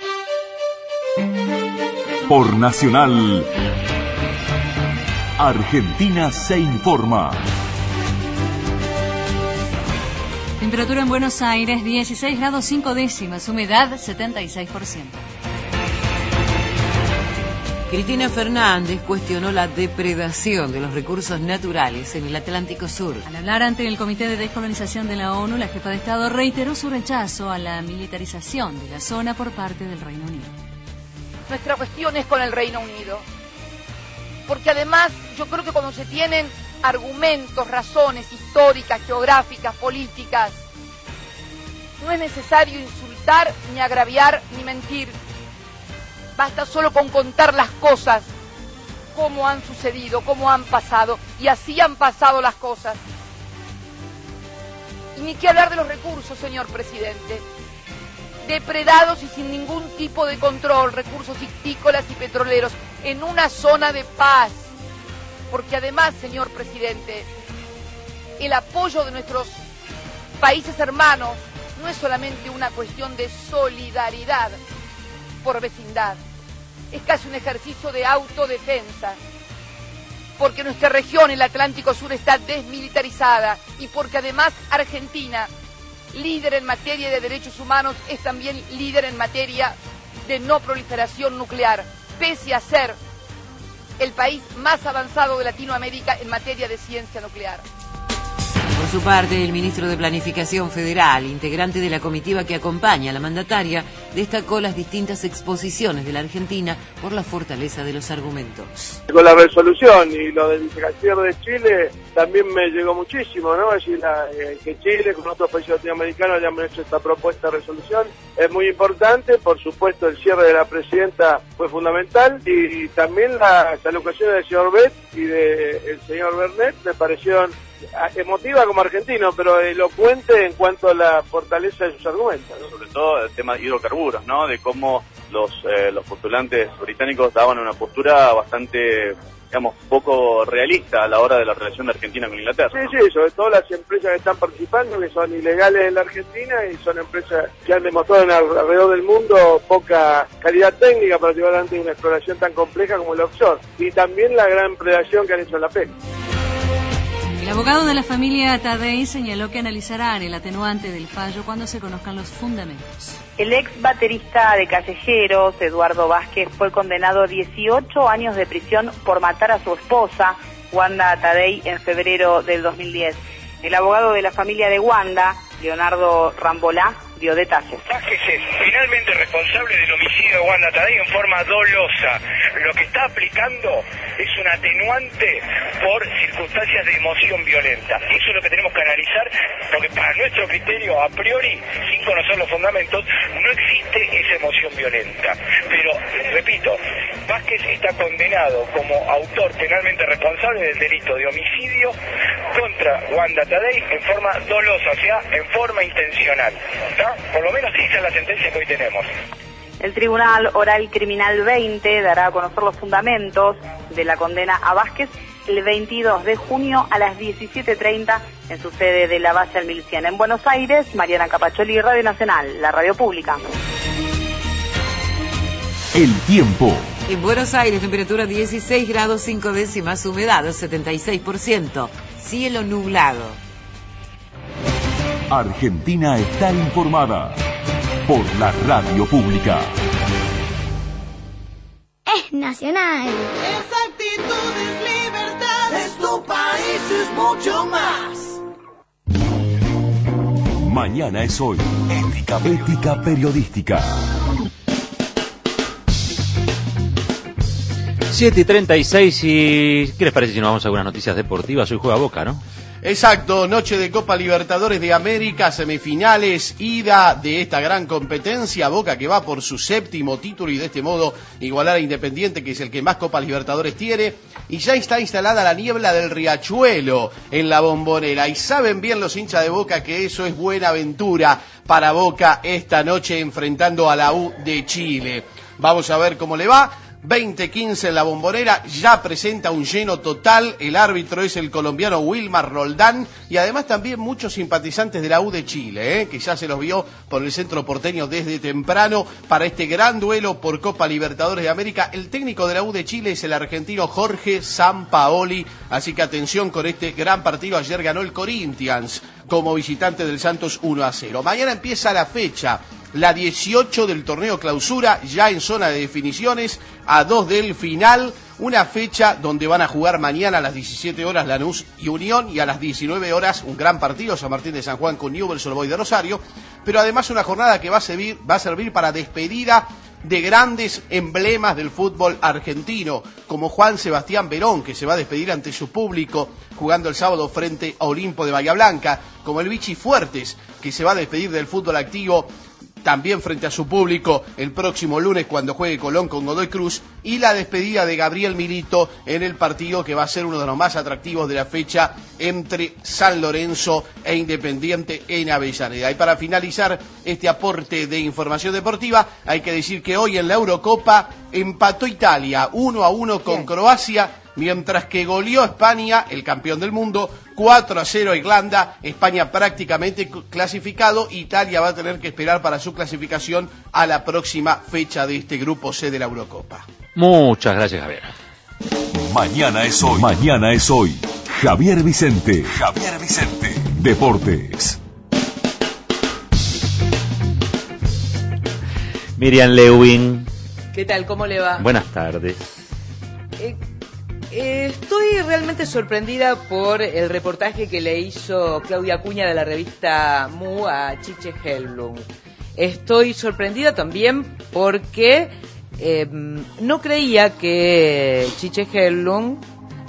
Por Nacional, Argentina se informa. Temperatura en Buenos Aires, 16 grados 5 décimas, humedad 76%. Cristina Fernández cuestionó la depredación de los recursos naturales en el Atlántico Sur. Al hablar ante el Comité de Descolonización de la ONU, la jefa de Estado reiteró su rechazo a la militarización de la zona por parte del Reino Unido. Nuestra cuestión es con el Reino Unido, porque además yo creo que cuando se tienen argumentos, razones históricas, geográficas, políticas, no es necesario insultar, ni agraviar, ni mentir. Basta solo con contar las cosas, cómo han sucedido, cómo han pasado, y así han pasado las cosas. Y ni qué hablar de los recursos, señor presidente. Depredados y sin ningún tipo de control, recursos ictícolas y petroleros, en una zona de paz. Porque además, señor presidente, el apoyo de nuestros países hermanos no es solamente una cuestión de solidaridad por vecindad, es casi un ejercicio de autodefensa, porque nuestra región, el Atlántico Sur, está desmilitarizada y porque además Argentina, líder en materia de derechos humanos, es también líder en materia de no proliferación nuclear, pese a ser el país más avanzado de Latinoamérica en materia de ciencia nuclear. Por su parte, el ministro de Planificación Federal, integrante de la comitiva que acompaña a la mandataria, destacó las distintas exposiciones de la Argentina por la fortaleza de los argumentos. Con la resolución y lo del vicecanciller de Chile, también me llegó muchísimo, ¿no? Es decir, que Chile con otros países latinoamericanos hayan hecho esta propuesta de resolución es muy importante. Por supuesto, el cierre de la presidenta fue fundamental, y también las alocuciones del señor Bet y del señor Bernet me parecieron emotiva como argentino, pero elocuente en cuanto a la fortaleza de sus argumentos, ¿no? Sobre todo el tema de hidrocarburos, ¿no? De cómo los postulantes británicos daban una postura bastante, digamos, poco realista a la hora de la relación de Argentina con Inglaterra. Sí, sí, sobre todo las empresas que están participando, que son ilegales en la Argentina y son empresas que han demostrado alrededor del mundo poca calidad técnica para llevar adelante una exploración tan compleja como el offshore, y también la gran predación que han hecho en la pesca. El abogado de la familia Tadei señaló que analizarán el atenuante del fallo cuando se conozcan los fundamentos. El ex baterista de Callejeros, Eduardo Vázquez, fue condenado a 18 años de prisión por matar a su esposa, Wanda Tadei, en febrero del 2010. El abogado de la familia de Wanda, Leonardo Rambolá, dio detalles. Vázquez es finalmente responsable del homicidio de Wanda Tadei en forma dolosa. Lo que está aplicando es un atenuante por circunstancias de emoción violenta. Eso es lo que tenemos que analizar, porque para nuestro criterio, a priori, sin conocer los fundamentos, no existe esa emoción violenta. Pero, repito, Vázquez está condenado como autor penalmente responsable del delito de homicidio contra Wanda Tadei en forma dolosa, o sea, en forma intencional. ¿Está? Por lo menos esa es la sentencia que hoy tenemos. El Tribunal Oral Criminal 20 dará a conocer los fundamentos de la condena a Vázquez el 22 de junio a las 17:30 en su sede de la Valle al 1100. En Buenos Aires, Mariana Capacholi, Radio Nacional, la radio pública. El tiempo. En Buenos Aires, temperatura 16 grados 5 décimas, humedad 76%, cielo nublado. Argentina está informada por la radio pública. Es nacional. Es actitud, es libertad, es tu país, es mucho más. Mañana es hoy. Ética periodística. 7:36 y... ¿Qué les parece si nos vamos a algunas noticias deportivas? Hoy juega Boca, ¿no? Exacto, noche de Copa Libertadores de América, semifinales, ida de esta gran competencia, Boca que va por su 7º título y de este modo igualar a Independiente, que es el que más Copa Libertadores tiene, y ya está instalada la niebla del Riachuelo en la Bombonera, y saben bien los hinchas de Boca que eso es buena aventura para Boca esta noche enfrentando a la U de Chile. Vamos a ver cómo le va. 20:15 en la Bombonera, ya presenta un lleno total, el árbitro es el colombiano Wilmar Roldán, y además también muchos simpatizantes de la U de Chile, que ya se los vio por el centro porteño desde temprano para este gran duelo por Copa Libertadores de América. El técnico de la U de Chile es el argentino Jorge Sampaoli, así que atención con este gran partido. Ayer ganó el Corinthians como visitante del Santos 1-0. Mañana empieza la fecha, la 18 del torneo clausura, ya en zona de definiciones, a 2 del final, una fecha donde van a jugar mañana a las 17 horas Lanús y Unión, y a las 19 horas un gran partido, San Martín de San Juan con Newell's Old Boys de Rosario, pero además una jornada que va a servir para despedida de grandes emblemas del fútbol argentino, como Juan Sebastián Verón, que se va a despedir ante su público jugando el sábado frente a Olimpo de Bahía Blanca, como el Vichy Fuertes, que se va a despedir del fútbol activo también frente a su público el próximo lunes cuando juegue Colón con Godoy Cruz, y la despedida de Gabriel Milito en el partido que va a ser uno de los más atractivos de la fecha entre San Lorenzo e Independiente en Avellaneda. Y para finalizar este aporte de información deportiva, hay que decir que hoy en la Eurocopa empató Italia 1-1 con Croacia, mientras que goleó a España, el campeón del mundo, 4-0 a Irlanda. España prácticamente clasificado. Italia va a tener que esperar para su clasificación a la próxima fecha de este grupo C de la Eurocopa. Muchas gracias, Javier. Mañana es hoy. Mañana es hoy. Javier Vicente. Javier Vicente. Deportes. Miriam Lewin. ¿Qué tal? ¿Cómo le va? Buenas tardes. Estoy realmente sorprendida por el reportaje que le hizo Claudia Acuña de la revista Mu a Chiche Hellblum. Estoy sorprendida también porque no creía que Chiche Hellblum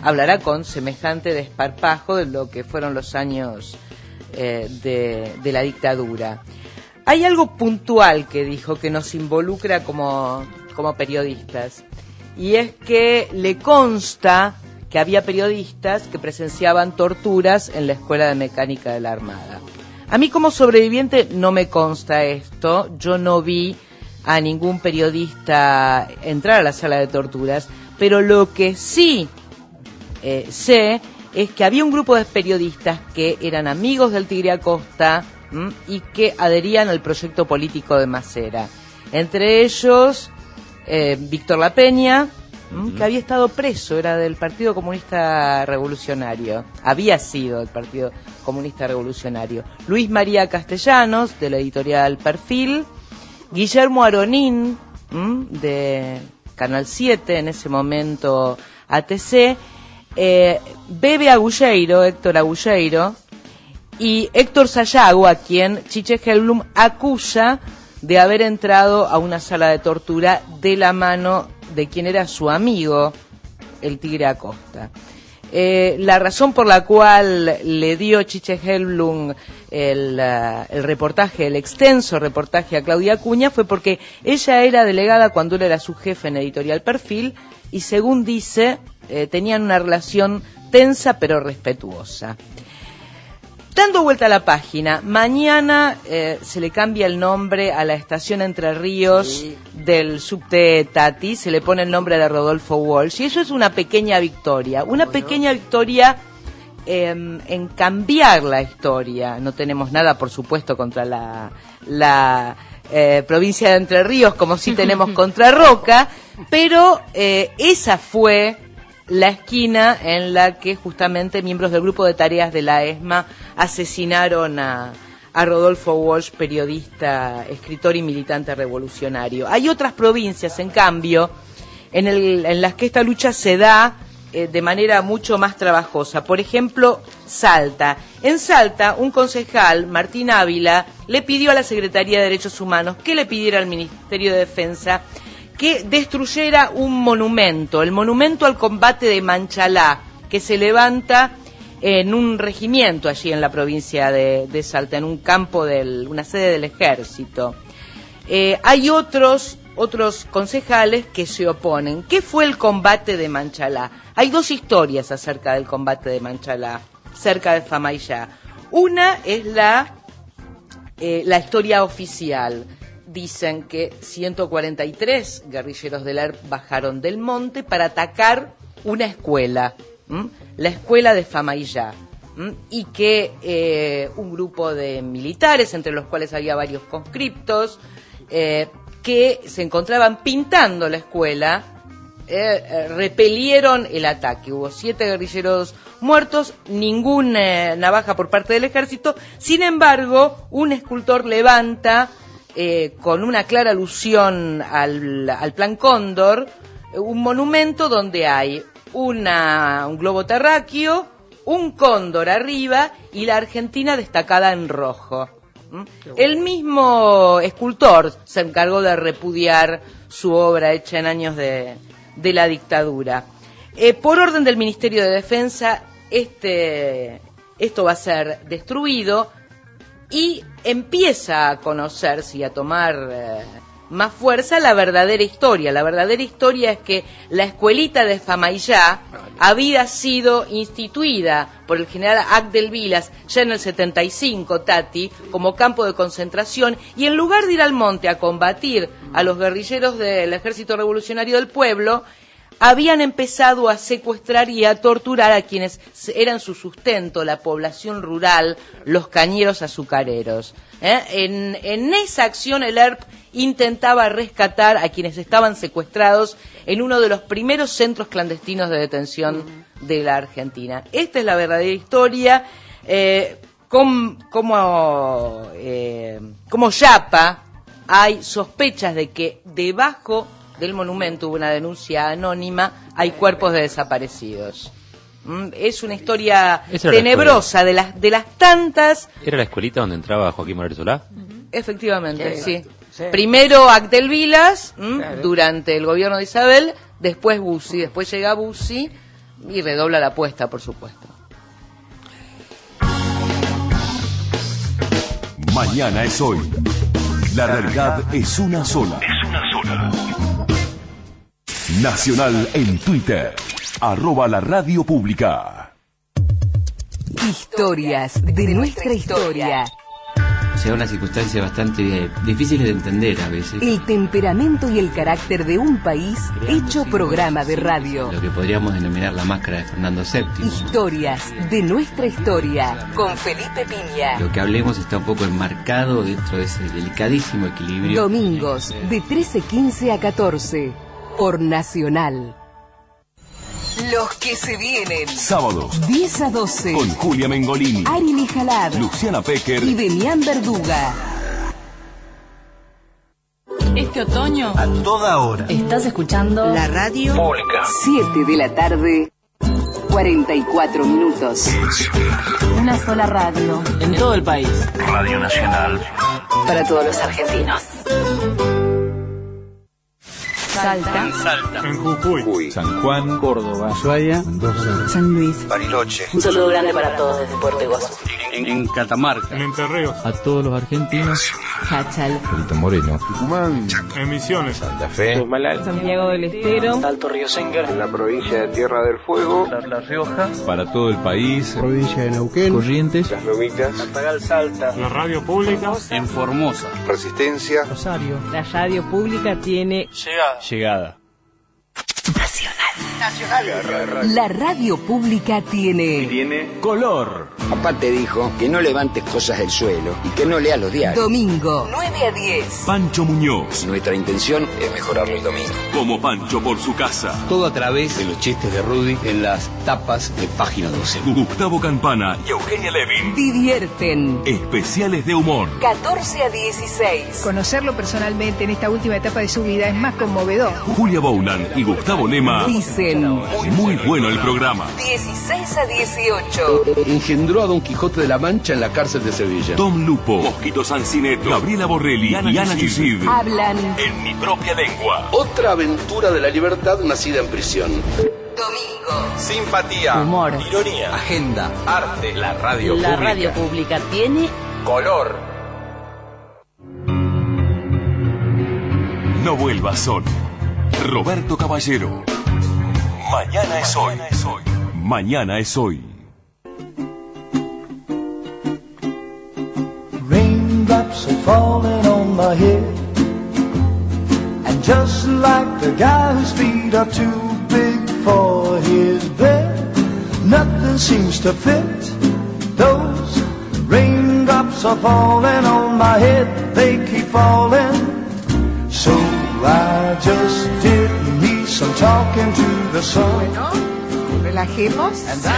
hablará con semejante desparpajo de lo que fueron los años de la dictadura. Hay algo puntual que dijo que nos involucra como periodistas, y es que le consta que había periodistas que presenciaban torturas en la Escuela de Mecánica de la Armada. A mí como sobreviviente no me consta esto, yo no vi a ningún periodista entrar a la sala de torturas, pero lo que sí sé es que había un grupo de periodistas que eran amigos del Tigre Acosta y que adherían al proyecto político de Macera. Entre ellos, Víctor Lapeña, que había estado preso, era del Partido Comunista Revolucionario, había sido del Partido Comunista Revolucionario. Luis María Castellanos, de la editorial Perfil, Guillermo Aronín, de Canal 7, en ese momento ATC, Bebe Agulleiro, Héctor Agulleiro, y Héctor Sayago, a quien Chiche Hellblum acusa de haber entrado a una sala de tortura de la mano de quien era su amigo, el Tigre Acosta. La razón por la cual le dio Chiche Hellblum el reportaje, el extenso reportaje a Claudia Acuña, fue porque ella era delegada cuando él era su jefe en Editorial Perfil, y según dice, tenían una relación tensa pero respetuosa. Dando vuelta a la página, mañana se le cambia el nombre a la estación Entre Ríos del subte Tati, se le pone el nombre de Rodolfo Walsh, y eso es una pequeña victoria, en cambiar la historia. No tenemos nada, por supuesto, contra la provincia de Entre Ríos, como sí tenemos contra Roca, pero esa fue la esquina en la que justamente miembros del grupo de tareas de la ESMA asesinaron a Rodolfo Walsh, periodista, escritor y militante revolucionario. Hay otras provincias, en cambio, en las que esta lucha se da de manera mucho más trabajosa. Por ejemplo, Salta. En Salta, un concejal, Martín Ávila, le pidió a la Secretaría de Derechos Humanos que le pidiera al Ministerio de Defensa que destruyera un monumento, el monumento al combate de Manchalá, que se levanta en un regimiento allí en la provincia de Salta, en un campo una sede del ejército. Hay otros concejales que se oponen. ¿Qué fue el combate de Manchalá? Hay dos historias acerca del combate de Manchalá, cerca de Famaillá. Una es la historia oficial. Dicen que 143 guerrilleros del ERP bajaron del monte para atacar una escuela, la escuela de Famaillá, y que un grupo de militares, entre los cuales había varios conscriptos, que se encontraban pintando la escuela, repelieron el ataque. Hubo 7 guerrilleros muertos, ninguna navaja por parte del ejército. Sin embargo, un escultor levanta, con una clara alusión al Plan Cóndor, un monumento donde hay un globo terráqueo, un cóndor arriba y la Argentina destacada en rojo. El mismo escultor se encargó de repudiar su obra hecha en años de la dictadura. Por orden del Ministerio de Defensa, esto va a ser destruido y empieza a conocerse y a tomar más fuerza la verdadera historia. La verdadera historia es que la escuelita de Famaillá había sido instituida por el general Abdel Vilas ya en el 75, Tati, como campo de concentración, y en lugar de ir al monte a combatir a los guerrilleros del Ejército Revolucionario del Pueblo, habían empezado a secuestrar y a torturar a quienes eran su sustento, la población rural, los cañeros azucareros. En esa acción el ERP intentaba rescatar a quienes estaban secuestrados en uno de los primeros centros clandestinos de detención de la Argentina. Esta es la verdadera historia. Como Yapa, hay sospechas de que debajo del monumento hubo una denuncia anónima, hay cuerpos de desaparecidos. Es una historia tenebrosa, de las tantas. ¿Era la escuelita donde entraba Joaquín Morales Solá? Efectivamente, sí. Primero Abdel Vilas, durante el gobierno de Isabel, después Bussi, después llega Bussi, Y redobla la apuesta, por supuesto. Mañana es hoy. La realidad es una sola. Nacional en Twitter. @la radio pública. Historias de nuestra historia. sea una circunstancia bastante difícil de entender a veces. El temperamento y el carácter de un país hecho programa de radio. Lo que podríamos denominar la máscara de Fernando VII. Historias de nuestra historia con Felipe Piña. Lo que hablemos está un poco enmarcado dentro de ese delicadísimo equilibrio. Domingos de 13:15 a 14 por Nacional. Los que se vienen. Sábados 10 a 12. con Julia Mengolini, Ari Mijalad, Luciana Pecker y Demián Verduga. Este otoño, A toda hora. estás escuchando la radio Pública. 7 de la tarde, 44 minutos. Una sola radio. En todo el país. Radio Nacional. Para todos los argentinos. Salta, En Jujuy. San Juan, Córdoba, Ushuaia, San Luis. Bariloche. Un saludo grande para todos desde Puerto Iguazú. En Catamarca. En Entre Ríos. A todos los argentinos. Hachal. Perito Moreno. Tucumán. En Misiones. Santa Fe. Santiago del Estero. Alto Río Sengar. En la provincia de Tierra del Fuego. La Rioja. Para todo el país. provincia de Neuquén, Corrientes. Las Lomitas. Cantagal Salta. La radio pública. En Formosa. Resistencia. Rosario. La radio pública tiene Llegada. La radio pública tiene Color. Papá te dijo que no levantes cosas del suelo y que no leas los diarios. domingo 9 a 10. Pancho Muñoz, Nuestra intención es mejorarlo el domingo. como Pancho por su casa. Todo a través de los chistes de Rudy en las tapas de Página 12. Gustavo Campana y Eugenia Levin, Divierten. especiales de humor. 14 a 16. Conocerlo personalmente en esta última etapa de su vida es más conmovedor. Julia Boulan y Gustavo Lema, Dicen muy bueno el programa. 16 a 18. Engendró a Don Quijote de la Mancha en la cárcel de Sevilla. Tom Lupo, Mosquito Sancineto, Gabriela Borrelli y Ana Yusid. Hablan En mi propia lengua. Otra aventura de la libertad nacida en prisión. domingo. Simpatía. humor. Ironía. Agenda. Arte. La radio La pública. radio pública tiene Color. No vuelvas solo. Roberto Caballero. Mañana es hoy. Mañana es hoy. Raindrops are falling on my head, and just like the guy whose feet are too big for his bed, nothing seems to fit. Those raindrops are falling on my head, they keep falling. So I just did me some talking to the sun. Relajemos.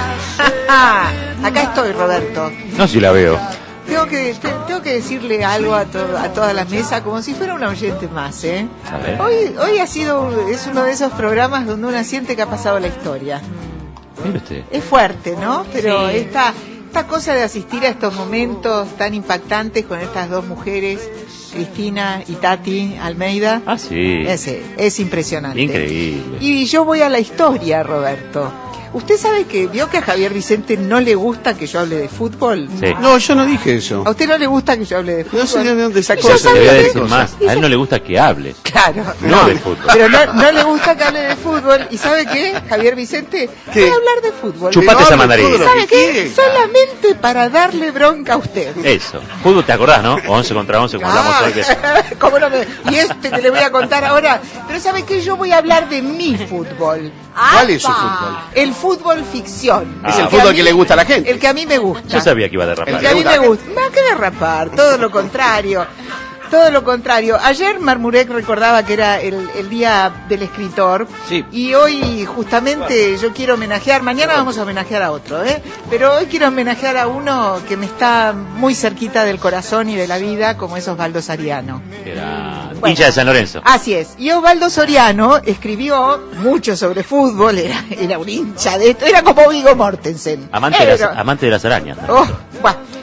Acá estoy, Roberto. No, si la veo. Tengo que decirle algo a toda la mesa, como si fuera un oyente más, ¿eh? A ver. Hoy es uno de esos programas donde uno siente que ha pasado la historia. Mire usted. Es fuerte, ¿no? Pero Sí. esta cosa de asistir a estos momentos tan impactantes con estas dos mujeres, Cristina y Tati Almeida, Ah, sí. es impresionante. Increíble. Y yo voy a la historia, Roberto. ¿Usted sabe que vio que a Javier Vicente no le gusta que yo hable de fútbol? Sí. No, yo no dije eso. ¿A usted no le gusta que yo hable de fútbol? No sé de dónde sacó Yo eso. Te voy a sabía decir más. A él no le gusta que hables. Claro. No de fútbol. Pero no le gusta que hable de fútbol. ¿Y sabe qué, Javier Vicente? ¿Qué? Voy a hablar de fútbol. Chupate Pero esa hable mandarina. todo lo ¿Sabe que qué? quiere. Solamente para darle bronca a usted. Eso. Fútbol, ¿te acordás, no? 11 contra 11, como hablamos hoy. ¿Cómo no me... Y este que le voy a contar ahora. Pero ¿sabe qué? Yo voy a hablar de mi fútbol. ¿Cuál es su fútbol? El fútbol ficción. Es el que fútbol a mí- que le gusta a la gente. El que a mí me gusta. Yo sabía que iba a El derrapar. que a mí me gusta. No, que derrapar, todo lo contrario. Todo lo contrario. Ayer Marmurek recordaba que era el día del escritor. Sí. Y hoy justamente yo quiero homenajear, mañana vamos a homenajear a otro, pero hoy quiero homenajear a uno que me está muy cerquita del corazón y de la vida, como es Osvaldo Soriano. Era Bueno. hincha de San Lorenzo. Así es. Y Osvaldo Soriano escribió mucho sobre fútbol, era un hincha de esto, era como Viggo Mortensen. Amante de las arañas. Oh, buah.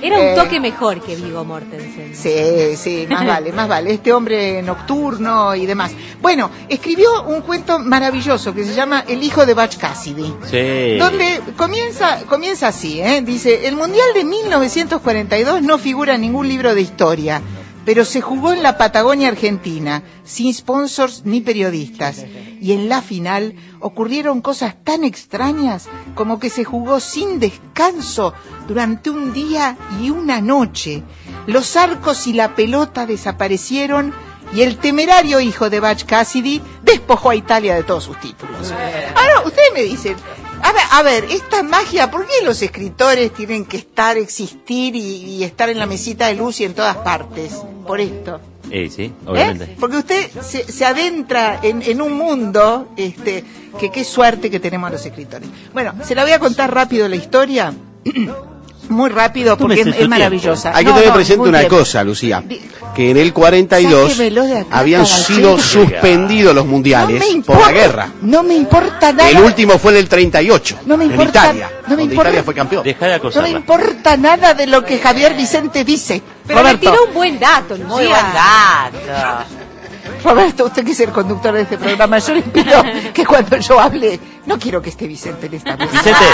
Era un toque mejor que Viggo Mortensen. Sí, más vale. Este hombre nocturno y demás. Bueno, escribió un cuento maravilloso que se llama El hijo de Butch Cassidy. Sí. Donde comienza así, dice, el Mundial de 1942 no figura en ningún libro de historia, pero se jugó en la Patagonia Argentina, sin sponsors ni periodistas. Y en la final ocurrieron cosas tan extrañas como que se jugó sin descanso durante un día y una noche. Los arcos y la pelota desaparecieron y el temerario hijo de Butch Cassidy despojó a Italia de todos sus títulos. Ahora, ustedes me dicen, a ver, esta magia, ¿por qué los escritores tienen que existir y estar en la mesita de luz y en todas partes? Por esto. Sí, obviamente. Porque usted se adentra en un mundo que qué suerte que tenemos los escritores. Bueno, se la voy a contar rápido la historia. Muy rápido porque es maravillosa. Hay que tener presente una cosa, Lucía, que en el 42 habían sido suspendidos los mundiales por la guerra. No me importa nada. El último fue en el 38, no me importa, en Italia, no me donde importa, Italia fue campeón. Deja de acosarla. No me importa nada de lo que Javier Vicente dice. Pero Roberto, le tiró un buen dato, Lucía. Muy buen dato. Roberto, usted que es el conductor de este programa, yo le pido que cuando yo hable, no quiero que esté Vicente en esta mesa. Vicente,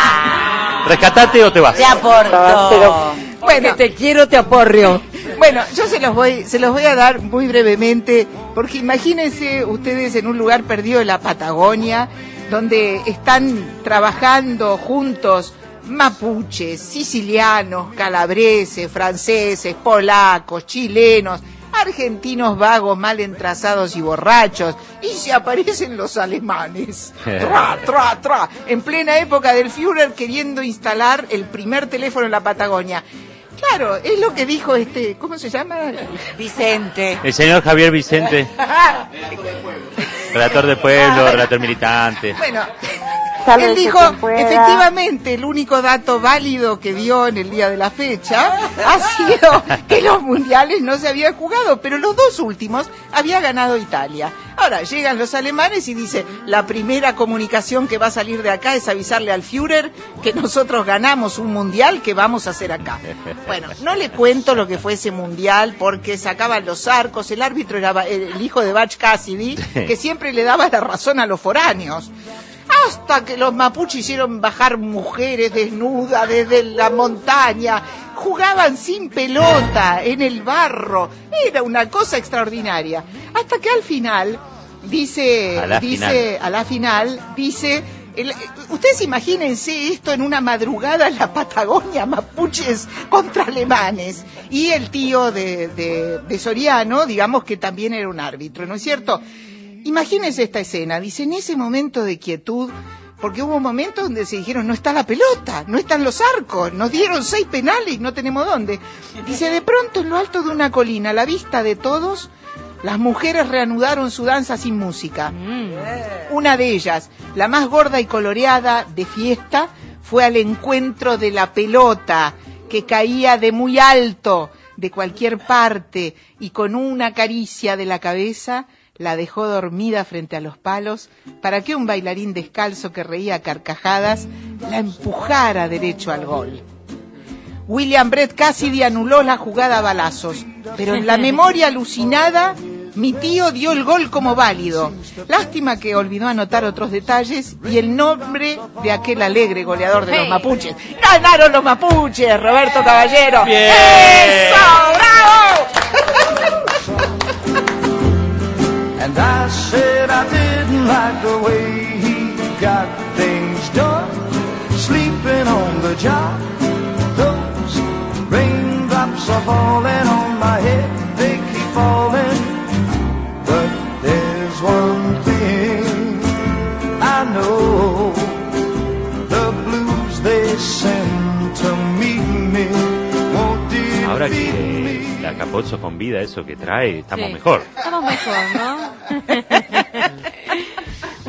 rescatate o te vas. Te aporto. Bueno, te quiero, te aporreo. Bueno, yo se los voy a dar muy brevemente, porque imagínense ustedes en un lugar perdido de la Patagonia, donde están trabajando juntos mapuches, sicilianos, calabreses, franceses, polacos, chilenos, argentinos vagos, mal entrazados y borrachos, y se aparecen los alemanes. Tra, en plena época del Führer queriendo instalar el primer teléfono en la Patagonia. Claro, es lo que dijo ¿cómo se llama? Vicente. El señor Javier Vicente. Relator de pueblo, relator militante. Bueno, él dijo, efectivamente, el único dato válido que dio en el día de la fecha ha sido que los mundiales no se habían jugado, pero los dos últimos había ganado Italia. Ahora, llegan los alemanes y dice, la primera comunicación que va a salir de acá es avisarle al Führer que nosotros ganamos un mundial que vamos a hacer acá. Bueno, no le cuento lo que fue ese mundial porque sacaban los arcos, el árbitro era el hijo de Butch Cassidy, que siempre le daba la razón a los foráneos. Hasta que los mapuches hicieron bajar mujeres desnudas desde la montaña, jugaban sin pelota, en el barro, era una cosa extraordinaria. Hasta que al final, ustedes imagínense esto en una madrugada en la Patagonia, mapuches contra alemanes, y el tío de Soriano, digamos que también era un árbitro, ¿no es cierto? Imagínense esta escena, dice, en ese momento de quietud, porque hubo un momento donde se dijeron, no está la pelota, no están los arcos, nos dieron 6 penales y no tenemos dónde. Dice, de pronto en lo alto de una colina, a la vista de todos, las mujeres reanudaron su danza sin música. Una de ellas, la más gorda y coloreada de fiesta, fue al encuentro de la pelota, que caía de muy alto, de cualquier parte, y con una caricia de la cabeza, la dejó dormida frente a los palos para que un bailarín descalzo que reía a carcajadas la empujara derecho al gol. William Brett Cassidy anuló la jugada a balazos, pero en la memoria alucinada, mi tío dio el gol como válido. Lástima que olvidó anotar otros detalles y el nombre de aquel alegre goleador de los mapuches. ¡Ganaron los mapuches, Roberto Caballero! ¡Bien! ¡Eso! ¡Bravo! And I said I didn't like the way he got things done, sleeping on the job. Those raindrops are falling on my head, they keep falling. But there's one thing I know, the blues they send to meet me won't defeat Ahora que me. la Capozzo con vida, eso que trae, estamos mejor. Estamos mejor, ¿no?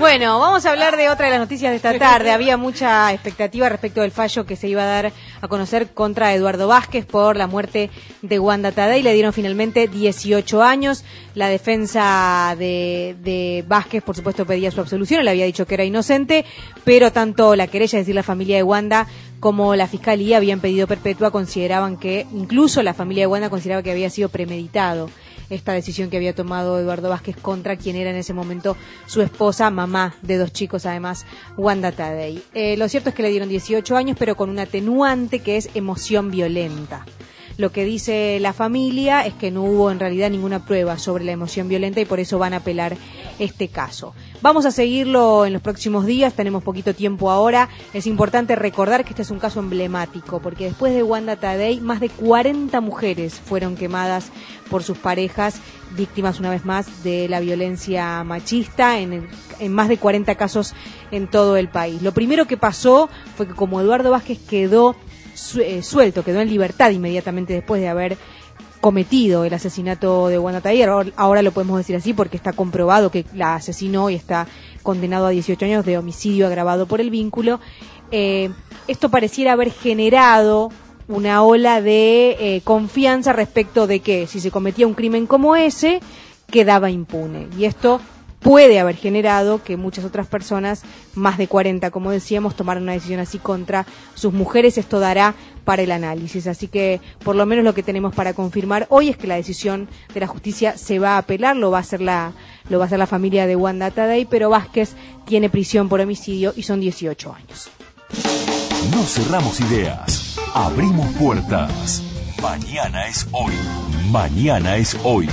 Bueno, vamos a hablar de otra de las noticias de esta tarde. Había mucha expectativa respecto del fallo que se iba a dar a conocer contra Eduardo Vázquez por la muerte de Wanda Tadei. Le dieron finalmente 18 años. La defensa de Vázquez, por supuesto, pedía su absolución. Él había dicho que era inocente, pero tanto la querella, es decir, la familia de Wanda, como la fiscalía habían pedido perpetua. Consideraban que, incluso la familia de Wanda consideraba que había sido premeditado esta decisión que había tomado Eduardo Vázquez contra quien era en ese momento su esposa, mamá de 2 chicos, además, Wanda Tadei. Lo cierto es que le dieron 18 años, pero con un atenuante que es emoción violenta. Lo que dice la familia es que no hubo en realidad ninguna prueba sobre la emoción violenta y por eso van a apelar este caso. Vamos a seguirlo en los próximos días, tenemos poquito tiempo ahora. Es importante recordar que este es un caso emblemático, porque después de Wanda Tadei, más de 40 mujeres fueron quemadas por sus parejas, víctimas una vez más de la violencia machista, en más de 40 casos en todo el país. Lo primero que pasó fue que como Eduardo Vázquez quedó suelto, quedó en libertad inmediatamente después de haber cometido el asesinato de Wanda Tadei, ahora lo podemos decir así porque está comprobado que la asesinó y está condenado a 18 años de homicidio agravado por el vínculo. Esto pareciera haber generado una ola de confianza respecto de que si se cometía un crimen como ese, quedaba impune. Y esto puede haber generado que muchas otras personas, más de 40, como decíamos, tomaran una decisión así contra sus mujeres. Esto dará para el análisis. Así que, por lo menos lo que tenemos para confirmar hoy es que la decisión de la justicia se va a apelar, lo va a hacer la familia de Wanda Tadei, pero Vázquez tiene prisión por homicidio y son 18 años. No cerramos ideas, abrimos puertas. Mañana es hoy. Mañana es hoy.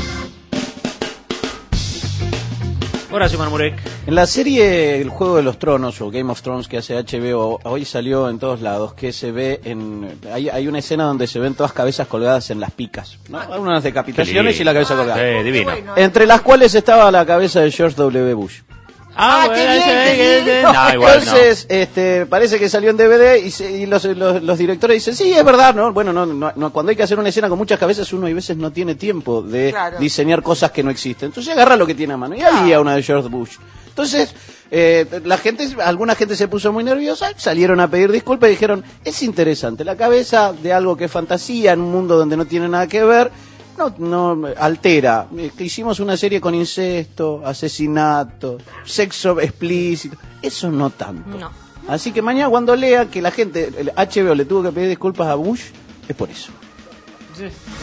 Horacio Marmurek. En la serie El Juego de los Tronos o Game of Thrones que hace HBO, hoy salió en todos lados que se ve hay una escena donde se ven todas cabezas colgadas en las picas, ¿no? Unas decapitaciones y la cabeza colgada. Divino. Entre las cuales estaba la cabeza de George W. Bush. Qué bien. No, igual entonces, parece que salió en DVD y los directores dicen, sí, es verdad, ¿no? Bueno, no, cuando hay que hacer una escena con muchas cabezas, uno a veces no tiene tiempo de diseñar cosas que no existen. Entonces agarra lo que tiene a mano. Y había una de George Bush. Entonces, alguna gente se puso muy nerviosa, salieron a pedir disculpas y dijeron, es interesante, la cabeza de algo que es fantasía en un mundo donde no tiene nada que ver, no altera. Hicimos una serie con incesto, asesinato, sexo explícito. Eso no tanto. No. Así que mañana cuando lea que la gente, el HBO le tuvo que pedir disculpas a Bush, es por eso. Sí.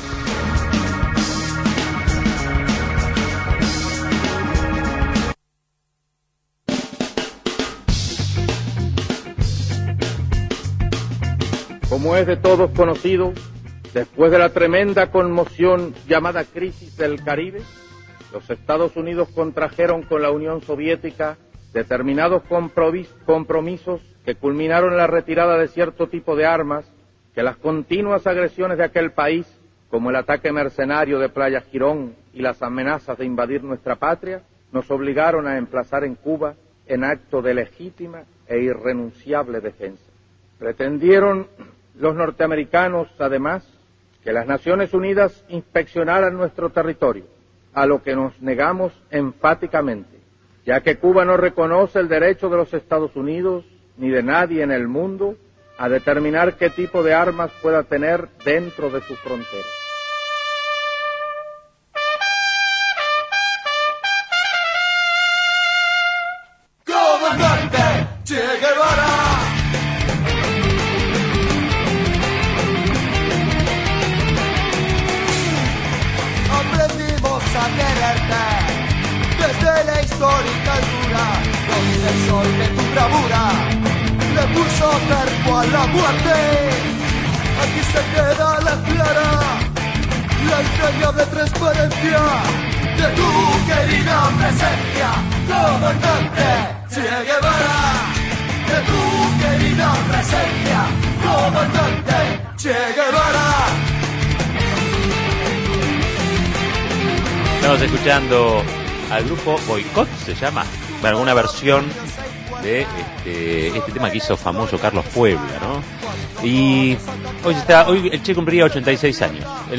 Como es de todos conocido, después de la tremenda conmoción llamada crisis del Caribe, los Estados Unidos contrajeron con la Unión Soviética determinados compromisos que culminaron en la retirada de cierto tipo de armas que las continuas agresiones de aquel país, como el ataque mercenario de Playa Girón y las amenazas de invadir nuestra patria, nos obligaron a emplazar en Cuba en acto de legítima e irrenunciable defensa. Pretendieron los norteamericanos, además, que las Naciones Unidas inspeccionaran nuestro territorio, a lo que nos negamos enfáticamente, ya que Cuba no reconoce el derecho de los Estados Unidos ni de nadie en el mundo a determinar qué tipo de armas pueda tener dentro de sus fronteras. Comandante Che Guevara. Aprendimos a quererte desde la histórica altura, donde el sol de tu bravura le puso cerco a la muerte. Aquí se queda la clara, la entrañable transparencia de tu querida presencia, comandante Che Guevara. De tu querida presencia, comandante Che Guevara. Estamos escuchando al grupo Boicot, se llama, alguna versión de este tema que hizo famoso Carlos Puebla, ¿no? Y hoy el Che cumplía 86 años.